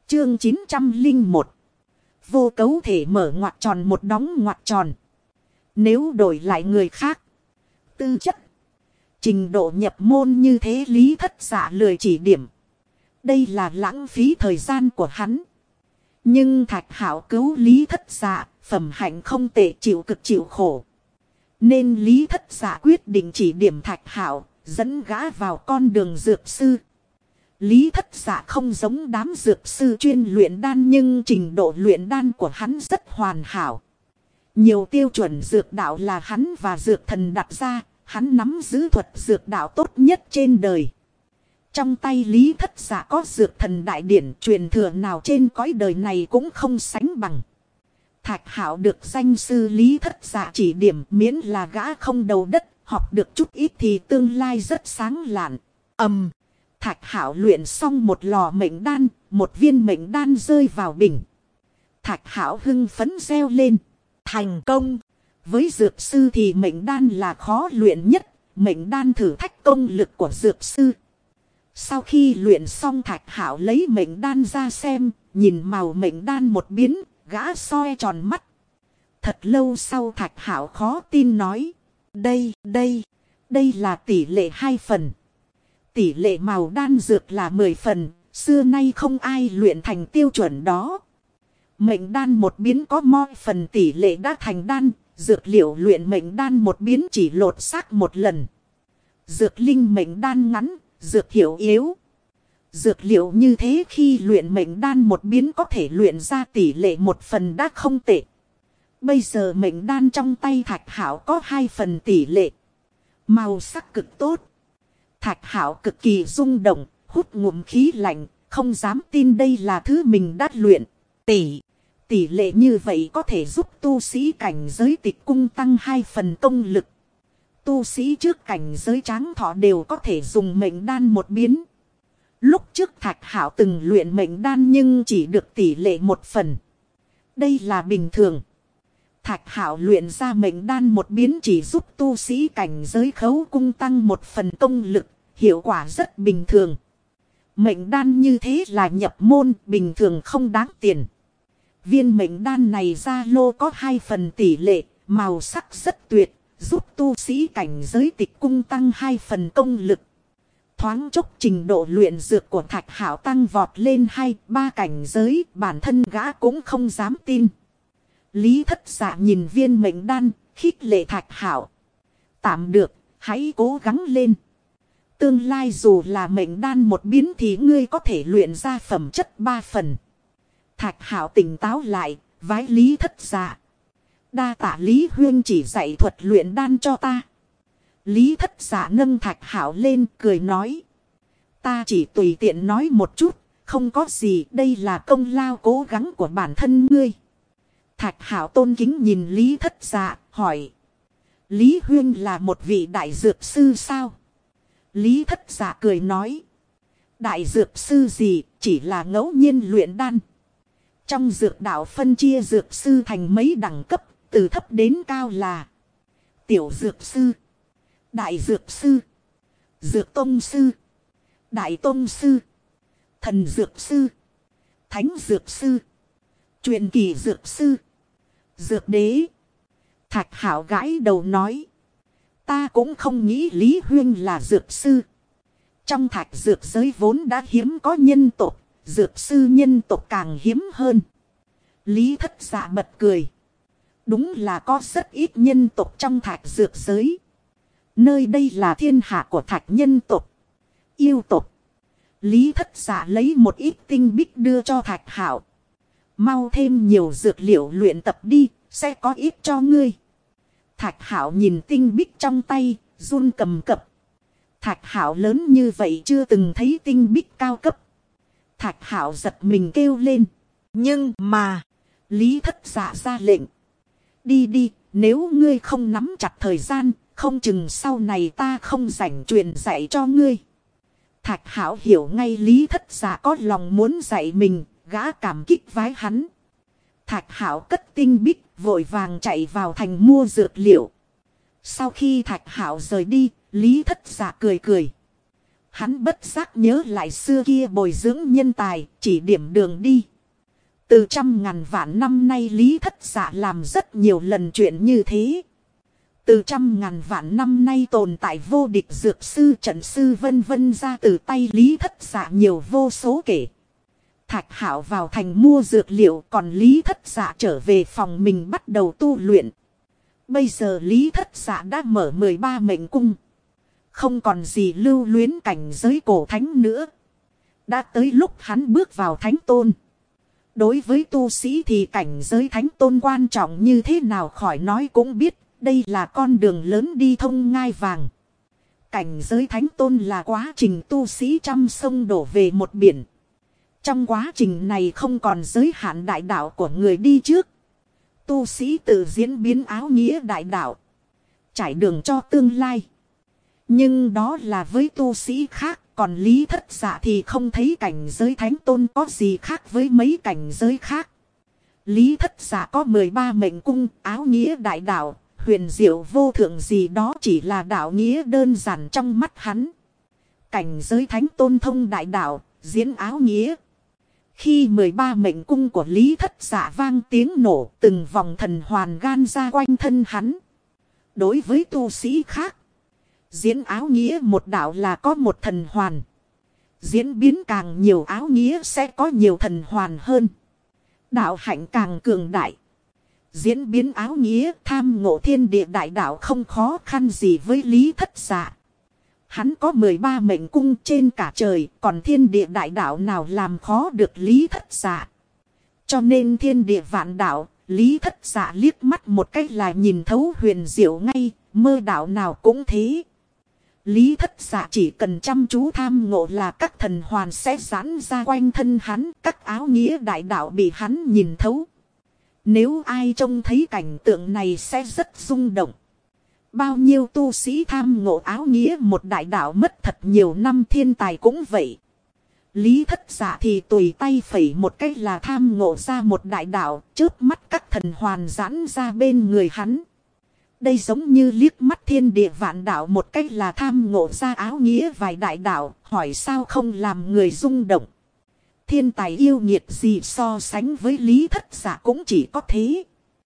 Chương 901. Vô cấu thể mở ngoặc tròn một đóng ngoặc tròn. Nếu đổi lại người khác, tư chất, trình độ nhập môn như thế Lý Thất Dạ lười chỉ điểm. Đây là lãng phí thời gian của hắn. Nhưng Thạch Hạo cứu Lý Thất Dạ, phẩm hạnh không tệ, chịu cực chịu khổ. Nên Lý Thất Dạ quyết định chỉ điểm Thạch Hạo, dẫn gã vào con đường dược sư. Lý Thất Dạ không giống đám dược sư chuyên luyện đan, nhưng trình độ luyện đan của hắn rất hoàn hảo. Nhiều tiêu chuẩn dược đạo là hắn và dược thần đặt ra, hắn nắm giữ thuật dược đạo tốt nhất trên đời. Trong tay Lý Thất Dạ có dược thần đại điển, truyền thừa nào trên cõi đời này cũng không sánh bằng. Thạch Hạo được danh sư Lý Thất Dạ chỉ điểm, miễn là gã không đầu đất, học được chút ít thì tương lai rất sáng lạn. Thạch Hạo luyện xong một lò mệnh đan, một viên mệnh đan rơi vào bình. Thạch Hạo hưng phấn reo lên. Thành công! Với dược sư thì mệnh đan là khó luyện nhất. Mệnh đan thử thách công lực của dược sư. Sau khi luyện xong, Thạch Hạo lấy mệnh đan ra xem. Nhìn màu mệnh đan một biến, gã soi tròn mắt. Thật lâu sau Thạch Hạo khó tin nói. Đây là tỷ lệ 2 phần. Tỷ lệ màu đan dược là 10 phần, xưa nay không ai luyện thành tiêu chuẩn đó. Mệnh đan một biến có moi phần tỷ lệ đã thành đan, dược liệu luyện mệnh đan một biến chỉ lột xác một lần. Dược linh mệnh đan ngắn, dược hiệu yếu. Dược liệu như thế khi luyện mệnh đan một biến có thể luyện ra tỷ lệ 1 phần đã không tệ. Bây giờ mệnh đan trong tay Thạch Hạo có 2 phần tỷ lệ. Màu sắc cực tốt. Thạch Hạo cực kỳ rung động, hút ngụm khí lạnh, không dám tin đây là thứ mình đã luyện. Tỷ lệ như vậy có thể giúp tu sĩ cảnh giới Tịch Cung tăng 2 phần công lực. Tu sĩ trước cảnh giới Tráng Thọ đều có thể dùng mệnh đan một biến. Lúc trước Thạch Hạo từng luyện mệnh đan nhưng chỉ được tỷ lệ 1 phần. Đây là bình thường. Thạch Hạo luyện ra mệnh đan một biến chỉ giúp tu sĩ cảnh giới Khấu Cung tăng 1 phần công lực, hiệu quả rất bình thường. Mệnh đan như thế là nhập môn, bình thường không đáng tiền. Viên mệnh đan này ra lô có 2 phần tỷ lệ, màu sắc rất tuyệt, giúp tu sĩ cảnh giới Tịch Cung tăng 2 phần công lực. Thoáng chốc trình độ luyện dược của Thạch Hạo tăng vọt lên 2-3 cảnh giới, bản thân gã cũng không dám tin. Lý Thất Dạ nhìn viên mệnh đan, khích lệ Thạch Hạo. Tạm được, hãy cố gắng lên. Tương lai dù là mệnh đan một biến thì ngươi có thể luyện ra phẩm chất 3 phần. Thạch Hạo tỉnh táo lại, vái Lý Thất Dạ. Đa tạ Lý Huyên chỉ dạy thuật luyện đan cho ta. Lý Thất Dạ nâng Thạch Hạo lên cười nói. Ta chỉ tùy tiện nói một chút, không có gì, đây là công lao cố gắng của bản thân ngươi. Thạch Hạo tôn kính nhìn Lý Thất Dạ, hỏi. Lý Huyên là một vị đại dược sư sao? Lý Thất Dạ cười nói. Đại dược sư gì, chỉ là ngẫu nhiên luyện đan. Trong dược đạo phân chia dược sư thành mấy đẳng cấp, từ thấp đến cao là tiểu dược sư, đại dược sư, dược tông sư, đại tông sư, thần dược sư, thánh dược sư, truyền kỳ dược sư, dược đế. Thạch Hạo gãi đầu nói. Ta cũng không nghĩ Lý Huyên là dược sư. Trong thạch dược giới vốn đã hiếm có nhân tộc, dược sư nhân tộc càng hiếm hơn. Lý Thất Dạ bật cười. Đúng là có rất ít nhân tộc trong thạch dược giới. Nơi đây là thiên hạ của thạch nhân tộc, yêu tộc. Lý Thất Dạ lấy một ít tinh bích đưa cho Thạch Hạo. Mau thêm nhiều dược liệu luyện tập đi, sẽ có ít cho ngươi. Thạch Hạo nhìn tinh bích trong tay, run cầm cập. Thạch Hạo lớn như vậy chưa từng thấy tinh bích cao cấp. Thạch Hạo giật mình kêu lên. Nhưng mà, Lý Thất Dạ ra lệnh. Đi, nếu ngươi không nắm chặt thời gian, không chừng sau này ta không rảnh truyền dạy cho ngươi. Thạch Hạo hiểu ngay Lý Thất Dạ có lòng muốn dạy mình, gã cảm kích vái hắn. Thạch Hạo cất tinh bích, vội vàng chạy vào thành mua dược liệu. Sau khi Thạch Hạo rời đi, Lý Thất Dạ cười cười. Hắn bất giác nhớ lại xưa kia bồi dưỡng nhân tài, chỉ điểm đường đi. Từ trăm ngàn vạn năm nay Lý Thất Dạ làm rất nhiều lần chuyện như thế. Từ trăm ngàn vạn năm nay tồn tại vô địch dược sư trận sư vân vân ra từ tay Lý Thất Dạ nhiều vô số kể. Thạch Hạo vào thành mua dược liệu, còn Lý Thất Dạ trở về phòng mình bắt đầu tu luyện. Bây giờ Lý Thất Dạ đã mở 13 mệnh cung. Không còn gì lưu luyến cảnh giới cổ thánh nữa. Đã tới lúc hắn bước vào thánh tôn. Đối với tu sĩ thì cảnh giới thánh tôn quan trọng như thế nào khỏi nói cũng biết. Đây là con đường lớn đi thông ngai vàng. Cảnh giới thánh tôn là quá trình tu sĩ trăm sông đổ về một biển. Trong quá trình này không còn giới hạn đại đạo của người đi trước. Tu sĩ tự diễn biến áo nghĩa đại đạo. Trải đường cho tương lai. Nhưng đó là với tu sĩ khác. Còn Lý Thất Dạ thì không thấy cảnh giới thánh tôn có gì khác với mấy cảnh giới khác. Lý Thất Dạ có 13 mệnh cung, áo nghĩa đại đạo, huyền diệu vô thượng gì đó chỉ là đạo nghĩa đơn giản trong mắt hắn. Cảnh giới thánh tôn thông đại đạo, diễn áo nghĩa. Khi 13 mệnh cung của Lý Thất Dạ vang tiếng nổ, từng vòng thần hoàn gan ra quanh thân hắn. Đối với tu sĩ khác, diễn áo nghĩa một đạo là có một thần hoàn. Diễn biến càng nhiều áo nghĩa sẽ có nhiều thần hoàn hơn. Đạo hạnh càng cường đại. Diễn biến áo nghĩa tham ngộ thiên địa đại đạo không khó khăn gì với Lý Thất Dạ. Hắn có 13 mệnh cung trên cả trời, còn thiên địa đại đạo nào làm khó được Lý Thất Dạ. Cho nên thiên địa vạn đạo, Lý Thất Dạ liếc mắt một cách là nhìn thấu huyền diệu ngay, mơ đạo nào cũng thế. Lý Thất Dạ chỉ cần chăm chú tham ngộ là các thần hoàn sẽ giãn ra quanh thân hắn, các áo nghĩa đại đạo bị hắn nhìn thấu. Nếu ai trông thấy cảnh tượng này sẽ rất rung động. Bao nhiêu tu sĩ tham ngộ áo nghĩa một đại đạo mất thật nhiều năm thiên tài cũng vậy. Lý Thất Dạ thì tùy tay phẩy một cách là tham ngộ ra một đại đạo, chớp mắt các thần hoàn giãn ra bên người hắn. Đây giống như liếc mắt thiên địa vạn đạo một cách là tham ngộ ra áo nghĩa vài đại đạo, hỏi sao không làm người rung động. Thiên tài yêu nghiệt gì so sánh với Lý Thất Dạ cũng chỉ có thế.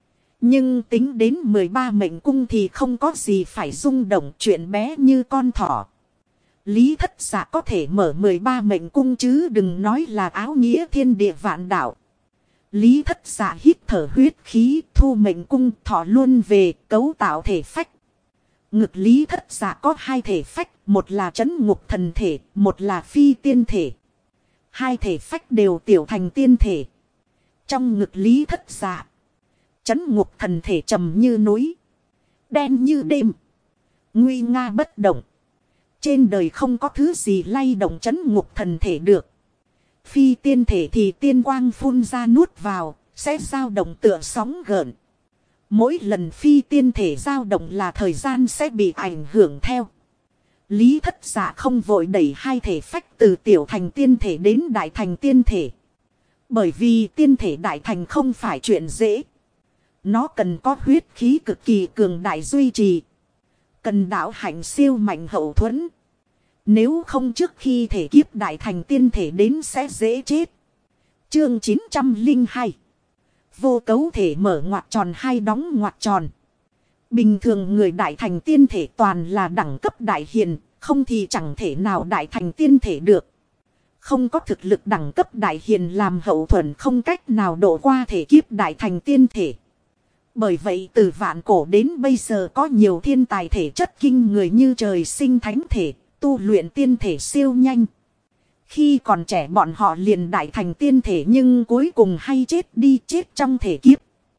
Nhưng tính đến 13 mệnh cung thì không có gì phải rung động, chuyện bé như con thỏ. Lý Thất Dạ có thể mở 13 mệnh cung chứ đừng nói là áo nghĩa thiên địa vạn đạo. Lý Thất Dạ hít thở huyết khí, thu mệnh cung thọ luôn về cấu tạo thể phách. Ngực Lý Thất Dạ có hai thể phách, một là trấn ngục thần thể, một là phi tiên thể. Hai thể phách đều tiểu thành tiên thể. Trong ngực Lý Thất Dạ, trấn ngục thần thể trầm như núi, đen như đêm, nguy nga bất động. Trên đời không có thứ gì lay động trấn ngục thần thể được. Phi tiên thể thì tiên quang phun ra nuốt vào, sẽ dao động tựa sóng gợn. Mỗi lần phi tiên thể dao động là thời gian sẽ bị ảnh hưởng theo. Lý Thất Dạ không vội đẩy hai thể phách từ tiểu thành tiên thể đến đại thành tiên thể. Bởi vì tiên thể đại thành không phải chuyện dễ. Nó cần có huyết khí cực kỳ cường đại duy trì. Cần đạo hạnh siêu mạnh hậu thuẫn. Nếu không trước khi thể kiếp đại thành tiên thể đến sẽ dễ chết. Chương 902. Vô cấu thể mở ngoặc tròn hay đóng ngoặc tròn. Bình thường người đại thành tiên thể toàn là đẳng cấp đại hiền, không thì chẳng thể nào đại thành tiên thể được. Không có thực lực đẳng cấp đại hiền làm hậu thuẫn không cách nào độ qua thể kiếp đại thành tiên thể. Bởi vậy từ vạn cổ đến bây giờ có nhiều thiên tài thể chất kinh người như trời sinh thánh thể, tu luyện tiên thể siêu nhanh. Khi còn trẻ bọn họ liền đại thành tiên thể nhưng cuối cùng hay chết đi, chết trong thể kiếp.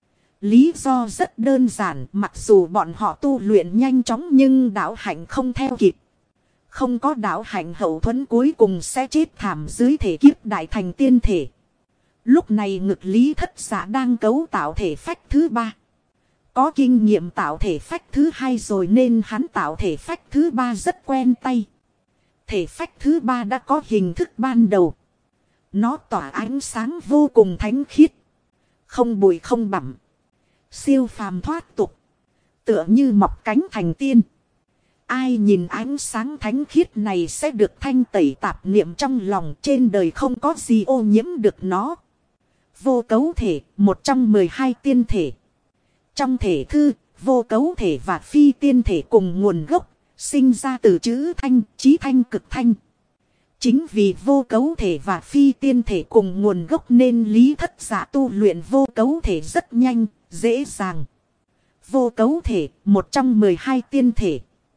Lý do rất đơn giản, mặc dù bọn họ tu luyện nhanh chóng nhưng đạo hạnh không theo kịp. Không có đạo hạnh hậu thuẫn cuối cùng sẽ chết thảm dưới thể kiếp đại thành tiên thể. Lúc này ngực Lý Thất Dạ đang cấu tạo thể phách thứ 3. Có kinh nghiệm tạo thể phách thứ 2 rồi nên hắn tạo thể phách thứ 3 rất quen tay. Thể phách thứ 3 đã có hình thức ban đầu. Nó tỏa ánh sáng vô cùng thánh khiết. Không bụi không bặm. Siêu phàm thoát tục. Tựa như mọc cánh thành tiên. Ai nhìn ánh sáng thánh khiết này sẽ được thanh tẩy tạp niệm trong lòng, trên đời không có gì ô nhiễm được nó. Vô cấu thể, một trong 12 tiên thể. Trong thể thư, vô cấu thể và phi tiên thể cùng nguồn gốc, sinh ra từ chữ thanh, chí thanh cực thanh. Chính vì vô cấu thể và phi tiên thể cùng nguồn gốc nên Lý Thất Dạ tu luyện vô cấu thể rất nhanh, dễ dàng. Vô cấu thể, một trong 12 tiên thể.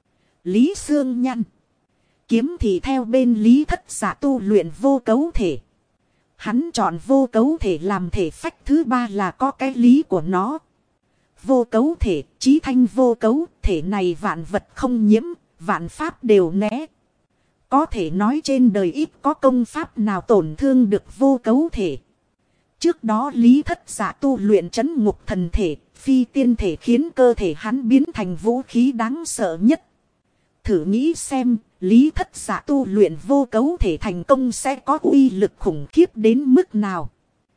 Lý Xương Nhăn. Kiếm thì theo bên Lý Thất Dạ tu luyện vô cấu thể. Hắn chọn vô cấu thể làm thể phách thứ ba là có cái lý của nó. Vô cấu thể, chí thanh vô cấu, thể này vạn vật không nhiễm, vạn pháp đều né. Có thể nói trên đời ít có công pháp nào tổn thương được vô cấu thể. Trước đó Lý Thất Dạ tu luyện trấn ngục thần thể, phi tiên thể khiến cơ thể hắn biến thành vũ khí đáng sợ nhất. Thử nghĩ xem, Lý Thất Dạ tu luyện vô cấu thể thành công sẽ có uy lực khủng khiếp đến mức nào.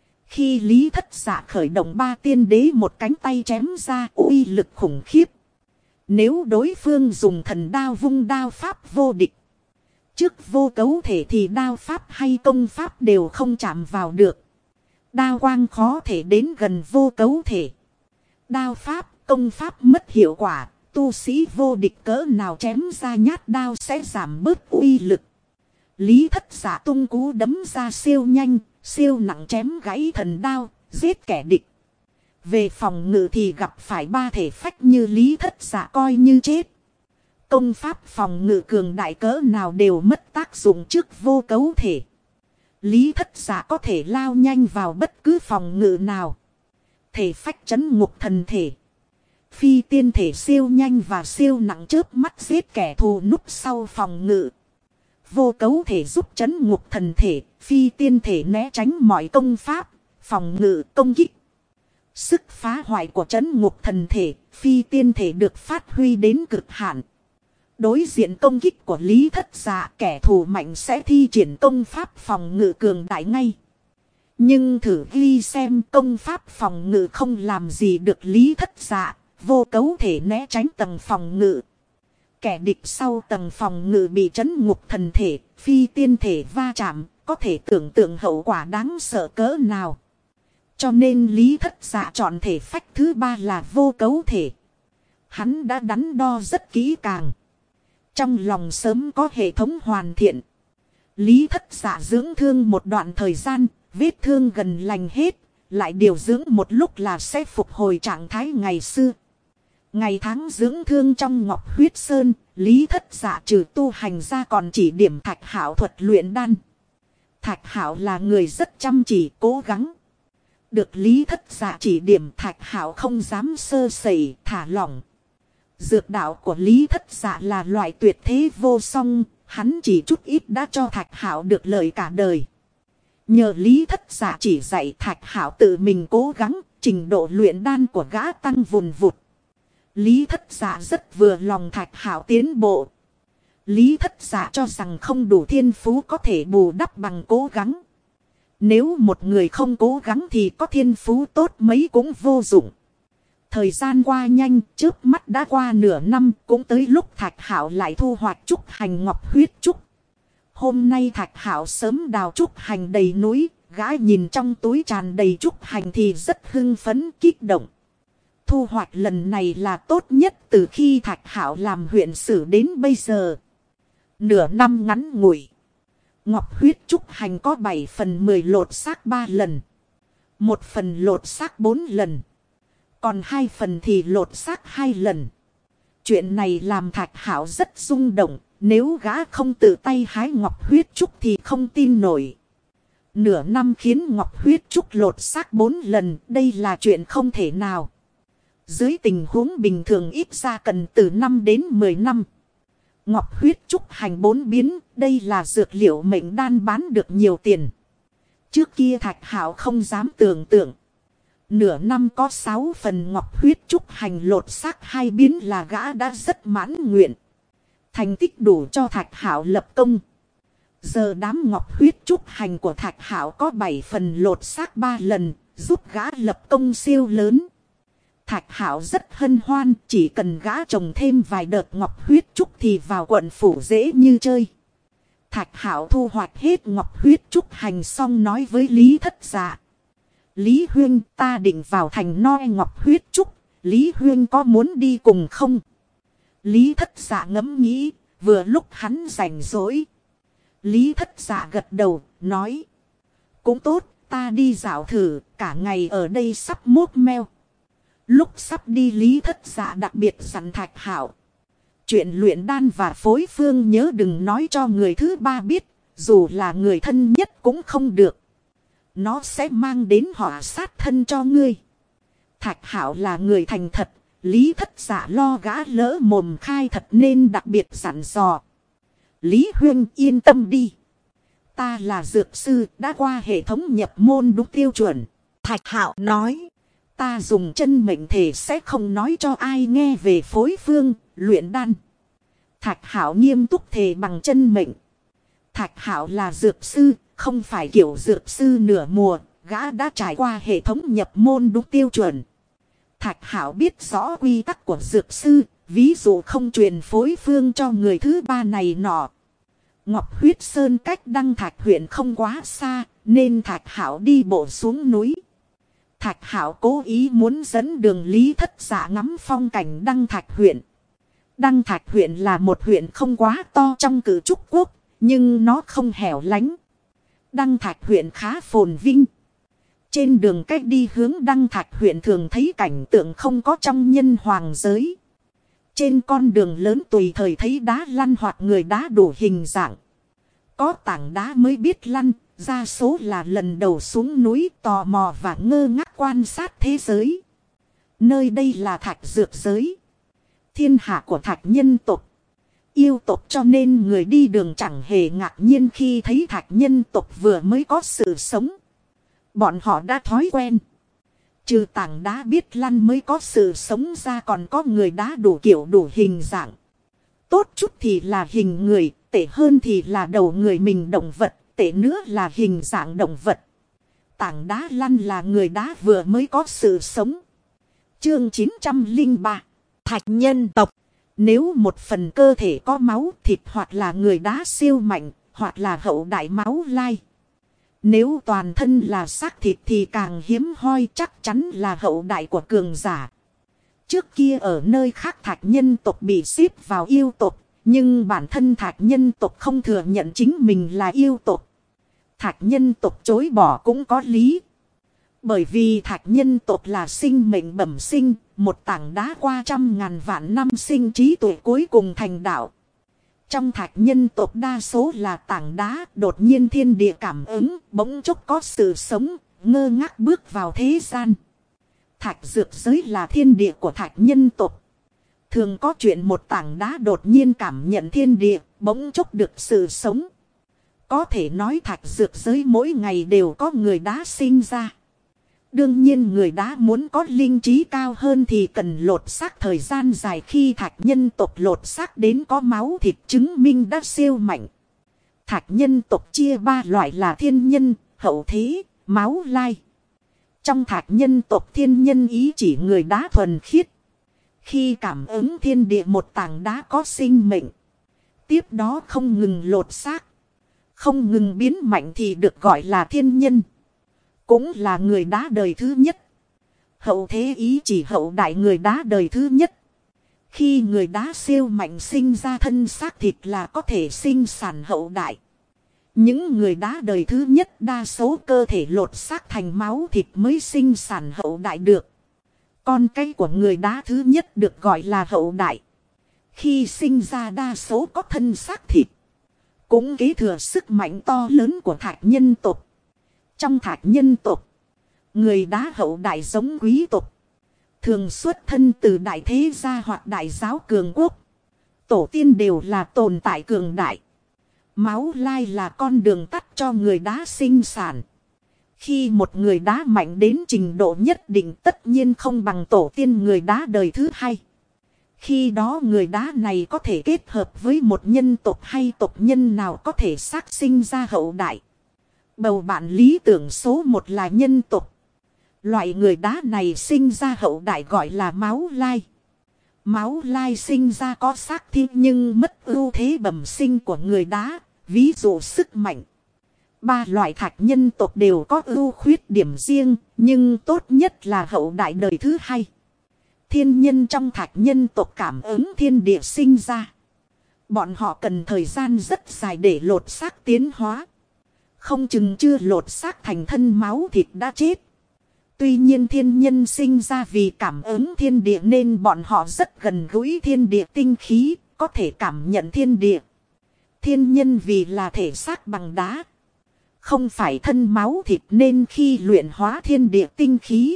Khi Lý Thất Dạ khởi động ba tiên đế một cánh tay chém ra uy lực khủng khiếp. Nếu đối phương dùng thần đao vung đao pháp vô địch. Trước vô cấu thể thì đao pháp hay công pháp đều không chạm vào được. Đao quang khó thể đến gần vô cấu thể. Đao pháp, công pháp mất hiệu quả. Tu sĩ vô địch cỡ nào chém ra nhát đao sẽ giảm bớt uy lực. Lý Thất Dạ tung cú đấm ra siêu nhanh, siêu nặng chém gãy thần đao, giết kẻ địch. Về phòng ngự thì gặp phải ba thể phách như Lý Thất Dạ coi như chết. Công pháp phòng ngự cường đại cỡ nào đều mất tác dụng trước vô cấu thể. Lý Thất Dạ có thể lao nhanh vào bất cứ phòng ngự nào. Thể phách trấn ngục thần thể. Phi tiên thể siêu nhanh và siêu nặng chớp mắt giết kẻ thù núp sau phòng ngự. Vô cấu thể giúp trấn ngục thần thể, phi tiên thể né tránh mọi công pháp, phòng ngự công kích. Sức phá hoại của trấn ngục thần thể, phi tiên thể được phát huy đến cực hạn. Đối diện công kích của Lý Thất Dạ, kẻ thù mạnh sẽ thi triển công pháp phòng ngự cường đại ngay. Nhưng thử ghi xem công pháp phòng ngự không làm gì được Lý Thất Dạ, vô cấu thể né tránh tầng phòng ngự. Kẻ địch sau tầng phòng ngự bị trấn ngục thần thể, phi tiên thể va chạm, có thể tưởng tượng hậu quả đáng sợ cỡ nào. Cho nên Lý Thất Dạ chọn thể phách thứ ba là vô cấu thể. Hắn đã đắn đo rất kỹ càng. Trong lòng sớm có hệ thống hoàn thiện. Lý Thất Dạ dưỡng thương một đoạn thời gian, vết thương gần lành hết, lại điều dưỡng một lúc là sẽ phục hồi trạng thái ngày xưa. Ngày tháng dưỡng thương trong Ngọc Huyết Sơn, Lý Thất Dạ trừ tu hành ra còn chỉ điểm Thạch Hạo thuật luyện đan. Thạch Hạo là người rất chăm chỉ cố gắng. Được Lý Thất Dạ chỉ điểm, Thạch Hạo không dám sơ sẩy thả lỏng. Dược đạo của Lý Thất Dạ là loại tuyệt thế vô song, hắn chỉ chút ít đã cho Thạch Hạo được lợi cả đời. Nhờ Lý Thất Dạ chỉ dạy, Thạch Hạo tự mình cố gắng, trình độ luyện đan của gã tăng vùn vụt. Lý Thất Dạ rất vừa lòng Thạch Hạo tiến bộ. Lý Thất Dạ cho rằng không đủ thiên phú có thể bù đắp bằng cố gắng. Nếu một người không cố gắng thì có thiên phú tốt mấy cũng vô dụng. Thời gian qua nhanh, trước mắt đã qua nửa năm, cũng tới lúc Thạch Hạo lại thu hoạch trúc hành ngọc huyết trúc. Hôm nay Thạch Hạo sớm đào trúc hành đầy núi, gã nhìn trong túi tràn đầy trúc hành thì rất hưng phấn kích động. Thu hoạch lần này là tốt nhất từ khi Thạch Hạo làm huyện sử đến bây giờ. Nửa năm ngắn ngủi. Ngọc huyết trúc hành có 7 phần 10 lột xác 3 lần. 1 phần lột xác 4 lần. Còn 2 phần thì lột xác 2 lần. Chuyện này làm Thạch Hạo rất rung động. Nếu gã không tự tay hái ngọc huyết trúc thì không tin nổi. Nửa năm khiến ngọc huyết trúc lột xác 4 lần. Đây là chuyện không thể nào. Dưới tình huống bình thường ít ra cần từ 5 đến 10 năm. Ngọc huyết trúc hành 4 biến. Đây là dược liệu mệnh đan bán được nhiều tiền. Trước kia Thạch Hạo không dám tưởng tượng. Nửa năm có 6 phần ngọc huyết trúc hành lột xác 2 biến là gã đã rất mãn nguyện. Thành tích đủ cho Thạch Hạo lập công. Giờ đám ngọc huyết trúc hành của Thạch Hạo có 7 phần lột xác 3 lần, giúp gã lập công siêu lớn. Thạch Hạo rất hân hoan, chỉ cần gã trồng thêm vài đợt ngọc huyết trúc thì vào quận phủ dễ như chơi. Thạch Hạo thu hoạch hết ngọc huyết trúc hành xong nói với Lý Thất Dạ. Lý Huyên, ta định vào thành noi ngọc huyết trúc, Lý Huyên có muốn đi cùng không? Lý Thất Dạ ngẫm nghĩ, vừa lúc hắn rảnh rỗi. Lý Thất Dạ gật đầu, nói. Cũng tốt, ta đi dạo thử, cả ngày ở đây sắp mốt meo. Lúc sắp đi Lý Thất Dạ đặc biệt dặn Thạch Hạo. Chuyện luyện đan và phối phương nhớ đừng nói cho người thứ ba biết, dù là người thân nhất cũng không được. Nó sẽ mang đến họa sát thân cho ngươi. Thạch Hạo là người thành thật, Lý Thất Dạ lo gã lỡ mồm khai thật nên đặc biệt dặn dò. Lý Huyên yên tâm đi. Ta là dược sư, đã qua hệ thống nhập môn đúng tiêu chuẩn. Thạch Hạo nói. Ta dùng chân mệnh thể sẽ không nói cho ai nghe về phối phương, luyện đan. Thạch Hạo nghiêm túc thề bằng chân mệnh. Thạch Hạo là dược sư, không phải kiểu dược sư nửa mùa, gã đã trải qua hệ thống nhập môn đúng tiêu chuẩn. Thạch Hạo biết rõ quy tắc của dược sư, ví dụ không truyền phối phương cho người thứ ba này nọ. Ngọc Huyết Sơn cách Đăng Thạch huyện không quá xa, nên Thạch Hạo đi bộ xuống núi. Thạch Hạo cố ý muốn dẫn đường Lý Thất Dạ ngắm phong cảnh Đăng Thạch huyện. Đăng Thạch huyện là một huyện không quá to trong Cử Trúc Quốc, nhưng nó không hẻo lánh. Đăng Thạch huyện khá phồn vinh. Trên đường cách đi hướng Đăng Thạch huyện thường thấy cảnh tượng không có trong nhân hoàng giới. Trên con đường lớn tùy thời thấy đá lăn hoặc người đá đủ hình dạng. Có tảng đá mới biết lăn, đa số là lần đầu xuống núi tò mò và ngơ ngác quan sát thế giới. Nơi đây là Thạch Dược giới. Thiên hạ của Thạch nhân tộc. Yêu tộc cho nên người đi đường chẳng hề ngạc nhiên khi thấy Thạch nhân tộc vừa mới có sự sống. Bọn họ đã thói quen. Trừ tảng đá biết lăn mới có sự sống ra còn có người đá đủ kiểu đủ hình dạng. Tốt chút thì là hình người, tệ hơn thì là đầu người mình động vật, tệ nữa là hình dạng động vật. Tảng đá lăn là người đá vừa mới có sự sống. Chương 903 Thạch nhân tộc. Nếu một phần cơ thể có máu thịt hoặc là người đá siêu mạnh, hoặc là hậu đại máu lai. Nếu toàn thân là xác thịt thì càng hiếm hoi, chắc chắn là hậu đại của cường giả. Trước kia ở nơi khác Thạch nhân tộc bị xếp vào yêu tộc, nhưng bản thân Thạch nhân tộc không thừa nhận chính mình là yêu tộc. Thạch nhân tộc chối bỏ cũng có lý. Bởi vì Thạch nhân tộc là sinh mệnh bẩm sinh, một tảng đá qua 100.000 vạn năm sinh trí tuệ cuối cùng thành đạo. Trong Thạch nhân tộc đa số là tảng đá, đột nhiên thiên địa cảm ứng, bỗng chốc có sự sống, ngơ ngác bước vào thế gian. Thạch Dược giới là thiên địa của Thạch nhân tộc. Thường có chuyện một tảng đá đột nhiên cảm nhận thiên địa, bỗng chốc được sự sống. Có thể nói Thạch Dược giới mỗi ngày đều có người đá sinh ra. Đương nhiên người đá muốn có linh trí cao hơn thì cần lột xác thời gian dài, khi Thạch nhân tộc lột xác đến có máu thịt chứng minh đã siêu mạnh. Thạch nhân tộc chia 3 loại là thiên nhân, hậu thế, máu lai. Trong Thạch nhân tộc thiên nhân ý chỉ người đá thuần khiết. Khi cảm ứng thiên địa một tảng đá có sinh mệnh. Tiếp đó không ngừng lột xác. Không ngừng biến mạnh thì được gọi là thiên nhân. Cũng là người đá đời thứ nhất. Hậu thế ý chỉ hậu đại người đá đời thứ nhất. Khi người đá siêu mạnh sinh ra thân xác thịt là có thể sinh sản hậu đại. Những người đá đời thứ nhất đa số cơ thể lột xác thành máu thịt mới sinh sản hậu đại được. Con cái của người đá thứ nhất được gọi là hậu đại. Khi sinh ra đa số có thân xác thịt. Cũng kế thừa sức mạnh to lớn của Thạch nhân tộc. Trong Thạch nhân tộc, người đá hậu đại giống quý tộc. Thường xuất thân từ đại thế gia hoặc đại giáo cường quốc. Tổ tiên đều là tồn tại cường đại. Máu lai là con đường tắt cho người đá sinh sản. Khi một người đá mạnh đến trình độ nhất định tất nhiên không bằng tổ tiên người đá đời thứ hai. Khi đó người đá này có thể kết hợp với một nhân tộc hay tộc nhân nào có thể xác sinh ra hậu đại. Bầu bạn lý tưởng số 1 là nhân tộc. Loại người đá này sinh ra hậu đại gọi là máu lai. Máu lai sinh ra có xác thịt nhưng mất ưu thế bẩm sinh của người đá, ví dụ sức mạnh. Ba loại thạch nhân tộc đều có ưu khuyết điểm riêng, nhưng tốt nhất là hậu đại đời thứ hai. Thiên nhân trong thạch nhân tộc cảm ứng thiên địa sinh ra. Bọn họ cần thời gian rất dài để lột xác tiến hóa. Không chừng chưa lột xác thành thân máu thịt đã chết. Tuy nhiên thiên nhân sinh ra vì cảm ứng thiên địa nên bọn họ rất gần gũi thiên địa tinh khí, có thể cảm nhận thiên địa. Thiên nhân vì là thể xác bằng đá, không phải thân máu thịt nên khi luyện hóa thiên địa tinh khí,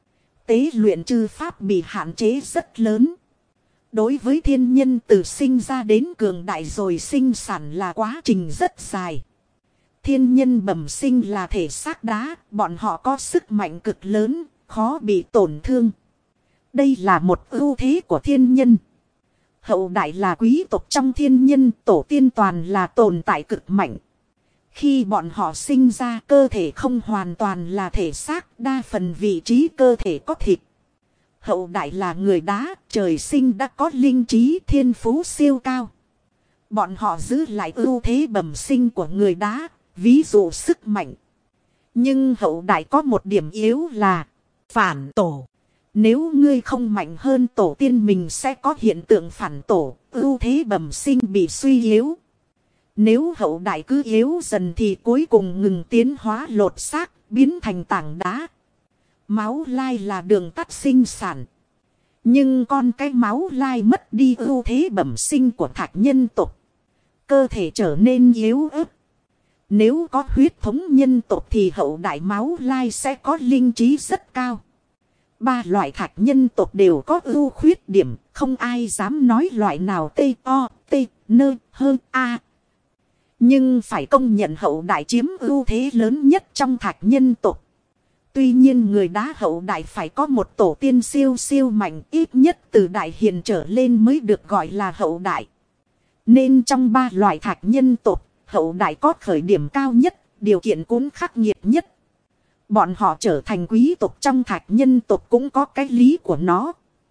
tế luyện chư pháp bị hạn chế rất lớn. Đối với thiên nhân từ sinh ra đến cường đại rồi sinh sản là quá trình rất dài. Thiên nhân bẩm sinh là thể xác đá, bọn họ có sức mạnh cực lớn, khó bị tổn thương. Đây là một ưu thế của thiên nhân. Hậu đại là quý tộc trong thiên nhân, tổ tiên toàn là tồn tại cực mạnh. Khi bọn họ sinh ra, cơ thể không hoàn toàn là thể xác, đa phần vị trí cơ thể có thịt. Hậu đại là người đá, trời sinh đã có linh trí, thiên phú siêu cao. Bọn họ giữ lại ưu thế bẩm sinh của người đá, ví dụ sức mạnh. Nhưng hậu đại có một điểm yếu là phản tổ. Nếu ngươi không mạnh hơn tổ tiên mình sẽ có hiện tượng phản tổ, ưu thế bẩm sinh bị suy yếu. Nếu hậu đại cứ yếu dần thì cuối cùng ngừng tiến hóa lột xác, biến thành tảng đá. Máu lai là đường tắt sinh sản. Nhưng con cái máu lai mất đi ưu thế bẩm sinh của thạch nhân tộc. Cơ thể trở nên yếu ớt. Nếu có huyết thống nhân tộc thì hậu đại máu lai sẽ có linh trí rất cao. Ba loại thạch nhân tộc đều có ưu khuyết điểm, không ai dám nói loại nào T-O-T-N-H-A. Nhưng phải công nhận hậu đại chiếm ưu thế lớn nhất trong thạch nhân tộc. Tuy nhiên người đá hậu đại phải có một tổ tiên siêu siêu mạnh, ít nhất từ đại hiền trở lên mới được gọi là hậu đại. Nên trong ba loại thạch nhân tộc, hậu đại có khởi điểm cao nhất, điều kiện cũng khắc nghiệt nhất. Bọn họ trở thành quý tộc trong thạch nhân tộc cũng có cái lý của nó.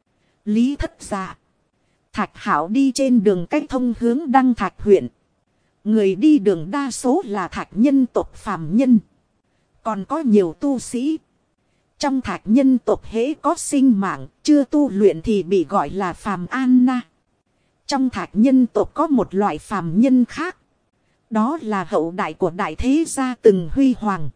Lý thất dạ. Thạch Hảo đi trên đường cách thông hướng Đăng Thạch huyện. Người đi đường đa số là thạch nhân tộc phàm nhân. Còn có nhiều tu sĩ. Trong thạch nhân tộc hễ có sinh mạng, chưa tu luyện thì bị gọi là phàm Anna. Trong thạch nhân tộc có một loại phàm nhân khác. Đó là hậu đại của đại thế gia từng huy hoàng.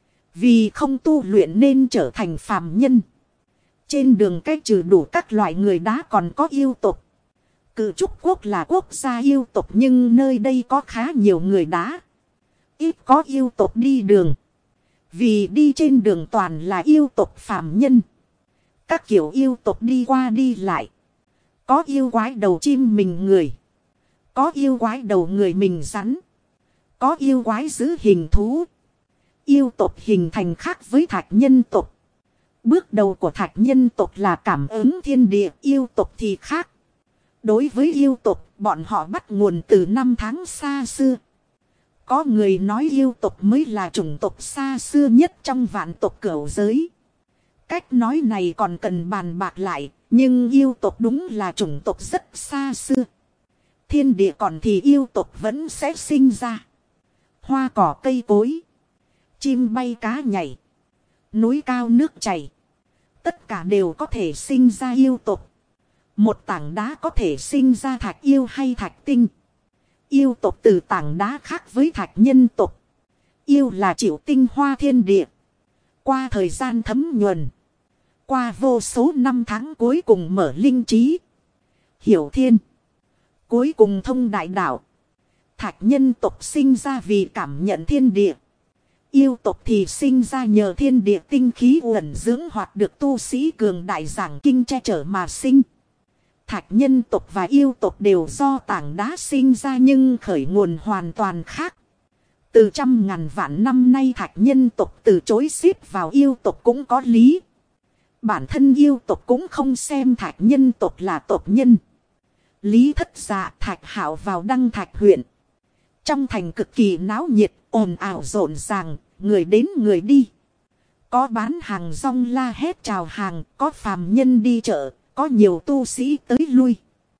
Vì không tu luyện nên trở thành phàm nhân. Trên đường cách trừ đủ các loại người đá còn có yêu tộc. Cự Trúc Quốc là quốc gia yêu tộc nhưng nơi đây có khá nhiều người đá. Ít có yêu tộc đi đường. Vì đi trên đường toàn là yêu tộc phàm nhân. Các kiểu yêu tộc đi qua đi lại. Có yêu quái đầu chim mình người. Có yêu quái đầu người mình rắn. Có yêu quái giữ hình thú. Yêu tộc hình thành khác với thạch nhân tộc. Bước đầu của thạch nhân tộc là cảm ứng thiên địa, yêu tộc thì khác. Đối với yêu tộc, bọn họ bắt nguồn từ năm tháng xa xưa. Có người nói yêu tộc mới là chủng tộc xa xưa nhất trong vạn tộc cửu giới. Cách nói này còn cần bàn bạc lại, nhưng yêu tộc đúng là chủng tộc rất xa xưa. Thiên địa còn thì yêu tộc vẫn sẽ sinh ra. Hoa cỏ cây cối, chim bay cá nhảy, núi cao nước chảy. Tất cả đều có thể sinh ra yêu tộc. Một tảng đá có thể sinh ra thạch yêu hay thạch tinh. Yêu tộc từ tảng đá khác với thạch nhân tộc. Yêu là chịu tinh hoa thiên địa. Qua thời gian thấm nhuần. Qua vô số năm tháng cuối cùng mở linh trí. Hiểu thiên. Cuối cùng thông đại đạo. Thạch nhân tộc sinh ra vì cảm nhận thiên địa. Yêu tộc thì sinh ra nhờ thiên địa tinh khí uẩn dưỡng hoặc được tu sĩ cường đại giảng kinh che chở mà sinh. Thạch nhân tộc và yêu tộc đều do tảng đá sinh ra nhưng khởi nguồn hoàn toàn khác. Từ trăm ngàn vạn năm nay thạch nhân tộc từ chối xếp vào yêu tộc cũng có lý. Bản thân yêu tộc cũng không xem thạch nhân tộc là tộc nhân. Lý thất dạ Thạch Hảo vào Đăng Thạch huyện. Trong thành cực kỳ náo nhiệt, ồn ào rộn ràng, người đến người đi. Có bán hàng rong la hét chào hàng, có phàm nhân đi chợ, có nhiều tu sĩ tới lui.